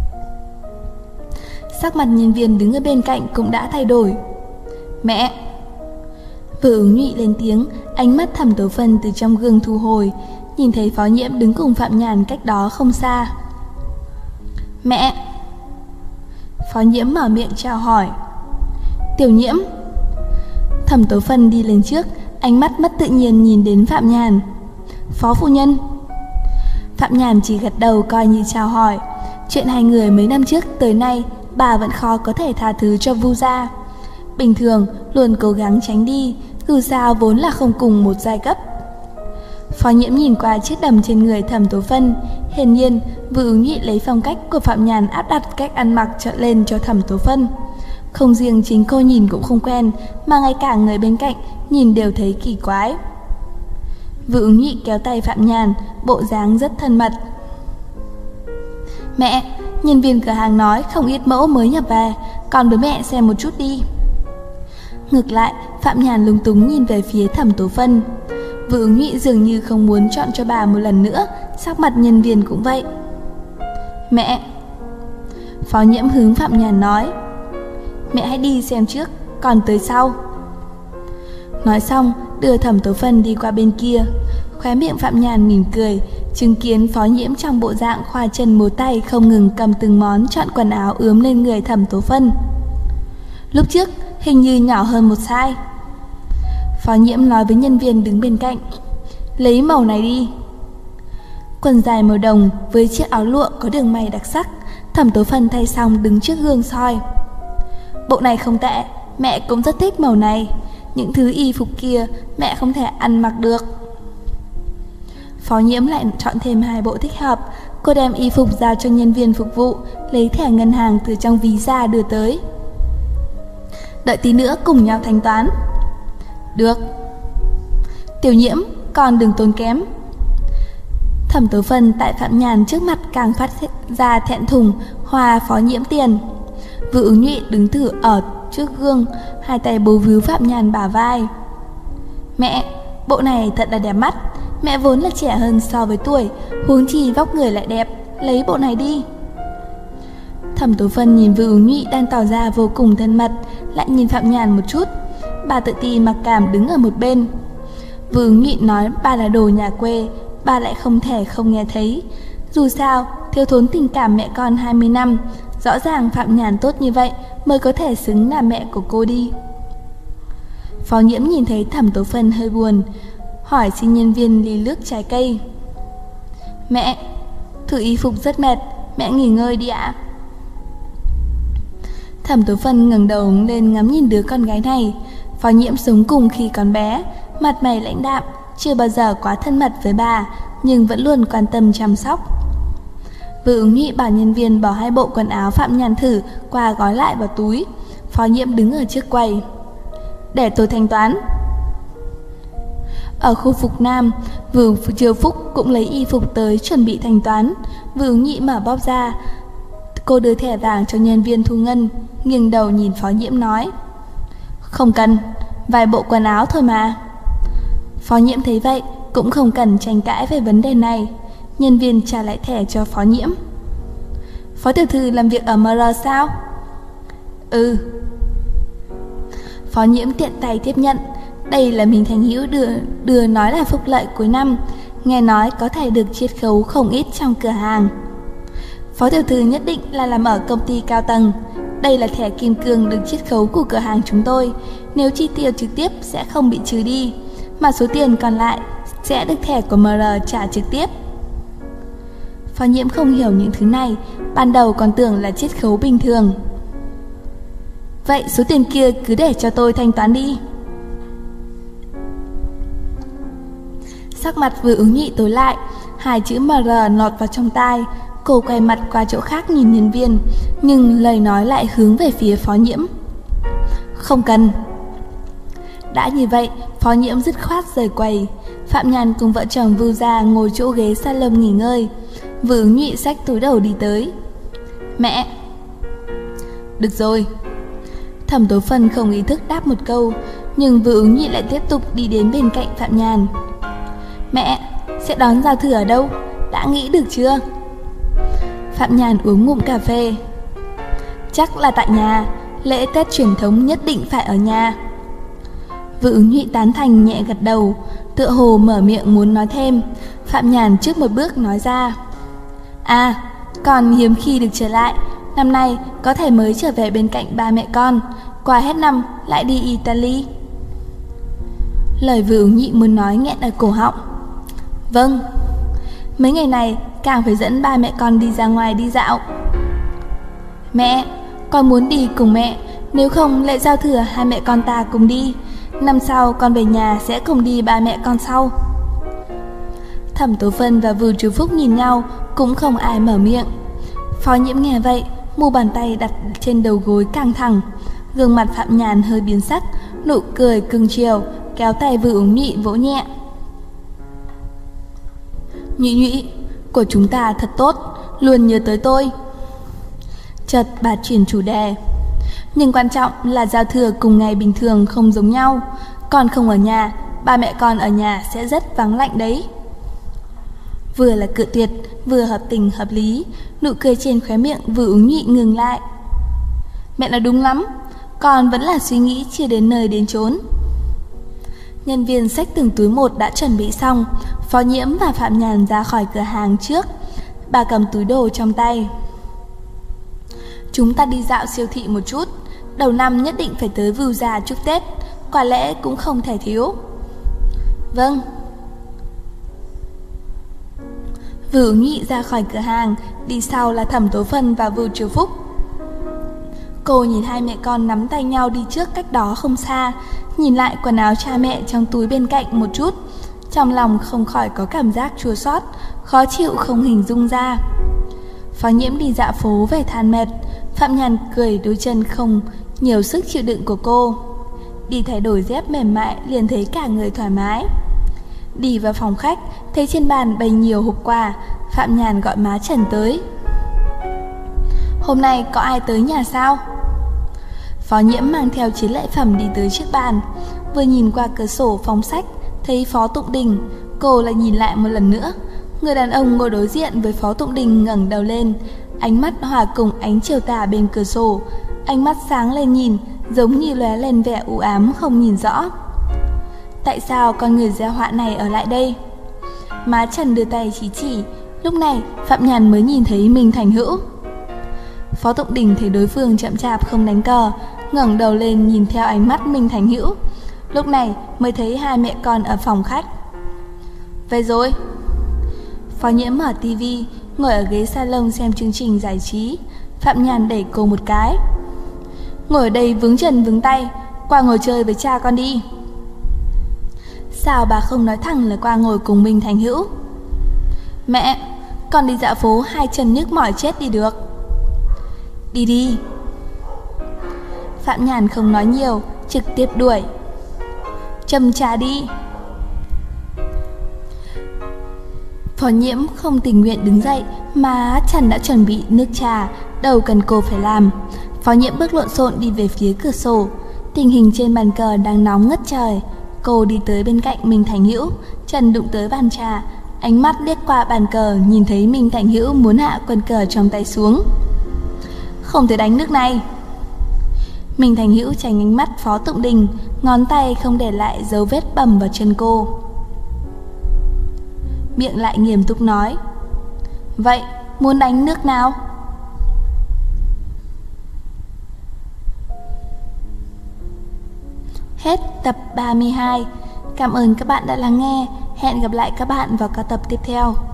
Sắc mặt nhân viên đứng ở bên cạnh cũng đã thay đổi. Mẹ, Vừa Ứng Nhụy lên tiếng, ánh mắt Thẩm Tố Phân từ trong gương thu hồi, nhìn thấy Phó Nhiễm đứng cùng Phạm Nhàn cách đó không xa. Mẹ! Phó Nhiễm mở miệng chào hỏi. Tiểu Nhiễm! Thẩm Tố Phân đi lên trước, ánh mắt mất tự nhiên nhìn đến Phạm Nhàn. Phó phu nhân! Phạm Nhàn chỉ gật đầu coi như chào hỏi. Chuyện hai người mấy năm trước tới nay, bà vẫn khó có thể tha thứ cho Vu gia. Bình thường luôn cố gắng tránh đi, dù sao vốn là không cùng một giai cấp. Phó Nhiễm nhìn qua chiếc đầm trên người Thẩm Tố Phân, hiển nhiên Vừa Ứng Nhụy lấy phong cách của Phạm Nhàn áp đặt cách ăn mặc trở lên cho Thẩm Tố Phân. Không riêng chính cô nhìn cũng không quen, mà ngay cả người bên cạnh nhìn đều thấy kỳ quái. Vừa Ứng Nhụy kéo tay Phạm Nhàn, bộ dáng rất thân mật. Mẹ, nhân viên cửa hàng nói không ít mẫu mới nhập về, còn với mẹ xem một chút đi. Ngược lại, Phạm Nhàn lúng túng nhìn về phía Thẩm Tố Phân. Vừa Ứng Nhụy dường như không muốn chọn cho bà một lần nữa, sắc mặt nhân viên cũng vậy. Mẹ! Phó Nhiễm hướng Phạm Nhàn nói. Mẹ hãy đi xem trước, còn tới sau. Nói xong, đưa Thẩm Tố Phân đi qua bên kia. Khóe miệng Phạm Nhàn mỉm cười, chứng kiến Phó Nhiễm trong bộ dạng khoa chân múa tay không ngừng cầm từng món chọn quần áo ướm lên người Thẩm Tố Phân. Lúc trước, hình như nhỏ hơn một size. Phó Nhiễm nói với nhân viên đứng bên cạnh. Lấy màu này đi. Quần dài màu đồng với chiếc áo lụa có đường may đặc sắc. Thẩm Tố Phân thay xong đứng trước gương soi. Bộ này không tệ, mẹ cũng rất thích màu này. Những thứ y phục kia mẹ không thể ăn mặc được. Phó Nhiễm lại chọn thêm 2 bộ thích hợp. Cô đem y phục giao cho nhân viên phục vụ, lấy thẻ ngân hàng từ trong ví ra đưa tới. Đợi tí nữa cùng nhau thanh toán. Được. Tiểu Nhiễm, còn đừng tốn kém. Thẩm Tố Phân tại Phạm Nhàn trước mặt càng phát ra thẹn thùng, hòa Phó Nhiễm tiền. Vừa Ứng Nhụy đứng thử ở trước gương, hai tay bấu víu Phạm Nhàn bả vai. Mẹ, bộ này thật là đẹp mắt. Mẹ vốn là trẻ hơn so với tuổi, huống chi vóc người lại đẹp, lấy bộ này đi. Thẩm Tố Phân nhìn Vừa Ứng Nhụy đang tỏ ra vô cùng thân mật, lại nhìn Phạm Nhàn một chút. Bà tự ti mặc cảm đứng ở một bên. Vừa Ứng Nhụy nói bà là đồ nhà quê, bà lại không thể không nghe thấy. Dù sao, thiếu thốn tình cảm mẹ con 20 năm, rõ ràng Phạm Nhàn tốt như vậy mới có thể xứng là mẹ của cô đi. Phó Nhiễm nhìn thấy Thẩm Tố Phân hơi buồn, hỏi xin nhân viên ly nước trái cây. Mẹ, thử y phục rất mệt, mẹ nghỉ ngơi đi ạ. Thẩm Tố Phân ngẩng đầu lên ngắm nhìn đứa con gái này. Phó Nhiễm sống cùng khi còn bé, mặt mày lãnh đạm, chưa bao giờ quá thân mật với bà, nhưng vẫn luôn quan tâm chăm sóc. Vừa Ứng Nhụy bảo nhân viên bỏ 2 bộ quần áo Phạm Nhàn thử qua gói lại vào túi. Phó Nhiễm đứng ở trước quầy. Để tôi thanh toán. Ở khu phục nam, Vừa Triều Phúc cũng lấy y phục tới chuẩn bị thanh toán. Vừa Ứng Nhụy mở bóp ra. Cô đưa thẻ vàng cho nhân viên thu ngân, nghiêng đầu nhìn Phó Nhiễm nói. Không cần, vài bộ quần áo thôi mà. Phó Nhiễm thấy vậy, cũng không cần tranh cãi về vấn đề này. Nhân viên trả lại thẻ cho Phó Nhiễm. Phó tiểu thư làm việc ở MR sao? Ừ. Phó Nhiễm tiện tay tiếp nhận. Đây là mình Thành Hữu đưa nói là phúc lợi cuối năm, nghe nói có thể được chiết khấu không ít trong cửa hàng. Phó tiểu thư nhất định là làm ở công ty cao tầng. Đây là thẻ kim cương được chiết khấu của cửa hàng chúng tôi. Nếu chi tiêu trực tiếp sẽ không bị trừ đi, mà số tiền còn lại sẽ được thẻ của MR trả trực tiếp. Phó Nhiễm không hiểu những thứ này, ban đầu còn tưởng là chiết khấu bình thường. Vậy số tiền kia cứ để cho tôi thanh toán đi. Sắc mặt Vừa Ứng Nhụy tối lại, 2 chữ MR lọt vào trong tai. Cô quay mặt qua chỗ khác nhìn nhân viên, nhưng lời nói lại hướng về phía Phó Nhiễm. Không cần. Đã như vậy, Phó Nhiễm dứt khoát rời quầy. Phạm Nhàn cùng vợ chồng Vưu gia ngồi chỗ ghế salon nghỉ ngơi. Vừa Ứng Nhụy xách túi đầu đi tới. Mẹ. Được rồi. Thẩm Tố Phân không ý thức đáp một câu, nhưng Vừa Ứng Nhụy lại tiếp tục đi đến bên cạnh Phạm Nhàn. Mẹ, sẽ đón giao thừa ở đâu? Đã nghĩ được chưa? Phạm Nhàn uống ngụm cà phê. Chắc là tại nhà, lễ Tết truyền thống nhất định phải ở nhà. Vự Ứng Nhụy tán thành nhẹ gật đầu, tựa hồ mở miệng muốn nói thêm. Phạm Nhàn trước một bước nói ra: À, con hiếm khi được trở lại, năm nay có thể mới trở về bên cạnh ba mẹ con, qua hết năm lại đi Italy. Lời Vự Ứng Nhụy muốn nói nghẹn ở cổ họng. Vâng, mấy ngày này càng phải dẫn ba mẹ con đi ra ngoài đi dạo. Mẹ, con muốn đi cùng mẹ, nếu không lễ giao thừa hai mẹ con ta cùng đi. Năm sau con về nhà sẽ cùng đi ba mẹ con sau. Thẩm Tố Phân và Vưu Trú Phúc nhìn nhau, cũng không ai mở miệng. Phó Nhiễm nghe vậy, mu bàn tay đặt trên đầu gối căng thẳng, gương mặt Phạm Nhàn hơi biến sắc, nụ cười cưng chiều, kéo tay Vưu Ứng Nhụy vỗ nhẹ. Nhụy Nhụy, của chúng ta thật tốt, luôn nhớ tới tôi. Chợt bà chuyển chủ đề. Nhưng quan trọng là giao thừa cùng ngày bình thường không giống nhau. Con không ở nhà, ba mẹ con ở nhà sẽ rất vắng lạnh đấy. Vừa là cự tuyệt, vừa hợp tình hợp lý, nụ cười trên khóe miệng Vưu Ứng Nhụy ngừng lại. Mẹ nói đúng lắm, con vẫn là suy nghĩ chưa đến nơi đến chốn. Nhân viên xách từng túi một đã chuẩn bị xong, Phó Nhiễm và Phạm Nhàn ra khỏi cửa hàng trước. Bà cầm túi đồ trong tay. Chúng ta đi dạo siêu thị một chút, đầu năm nhất định phải tới Vưu gia chúc Tết, quà lễ cũng không thể thiếu. Vâng. Vưu Ứng Nhụy ra khỏi cửa hàng, đi sau là Thẩm Tố Phân và Vưu Trú Phúc. Cô nhìn hai mẹ con nắm tay nhau đi trước cách đó không xa, nhìn lại quần áo cha mẹ trong túi bên cạnh một chút, trong lòng không khỏi có cảm giác chua xót, khó chịu không hình dung ra. Phó Nhiễm đi dạo phố về than mệt, Phạm Nhàn cười đôi chân không nhiều sức chịu đựng của cô. Đi thay đổi dép mềm mại liền thấy cả người thoải mái. Đi vào phòng khách, thấy trên bàn bày nhiều hộp quà, Phạm Nhàn gọi má Trần tới. Hôm nay có ai tới nhà sao? Phó Nhiễm mang theo chiến lợi phẩm đi tới trước bàn, vừa nhìn qua cửa sổ phòng sách, thấy Phó Tụng Đình, cô lại nhìn lại một lần nữa. Người đàn ông ngồi đối diện với Phó Tụng Đình ngẩng đầu lên, ánh mắt hòa cùng ánh chiều tà bên cửa sổ, ánh mắt sáng lên nhìn, giống như lóe lên vẻ u ám không nhìn rõ. Tại sao con người gia họa này ở lại đây? Má Trần đưa tay chỉ, lúc này Phạm Nhàn mới nhìn thấy Minh Thành Hữu. Phó Tụng Đình thấy đối phương chậm chạp không đánh cờ, ngẩng đầu lên nhìn theo ánh mắt Minh Thành Hữu, lúc này mới thấy hai mẹ con ở phòng khách. Về rồi. Phó Nhiễm mở tivi, ngồi ở ghế salon xem chương trình giải trí. Phạm Nhàn đẩy cô một cái. Ngồi ở đây vướng chân vướng tay, qua ngồi chơi với cha con đi. Sao bà không nói thẳng là qua ngồi cùng Minh Thành Hữu? Mẹ, con đi dạo phố hai chân nhức mỏi chết đi được. Đi đi. Phạm Nhàn không nói nhiều, trực tiếp đuổi. Châm trà đi. Phó Nhiễm không tình nguyện đứng dậy, mà Trần đã chuẩn bị nước trà, đâu cần cô phải làm. Phó Nhiễm bước lộn xộn đi về phía cửa sổ. Tình hình trên bàn cờ đang nóng ngất trời. Cô đi tới bên cạnh Minh Thành Hữu, Trần đụng tới bàn trà, ánh mắt liếc qua bàn cờ, nhìn thấy Minh Thành Hữu muốn hạ quân cờ trong tay xuống. Không thể đánh nước này. Minh Thành Hữu tránh ánh mắt Phó Tụng Đình, ngón tay không để lại dấu vết bầm vào chân cô. Miệng lại nghiêm túc nói. Vậy muốn đánh nước nào? Hết tập 32. Cảm ơn các bạn đã lắng nghe. Hẹn gặp lại các bạn vào các tập tiếp theo.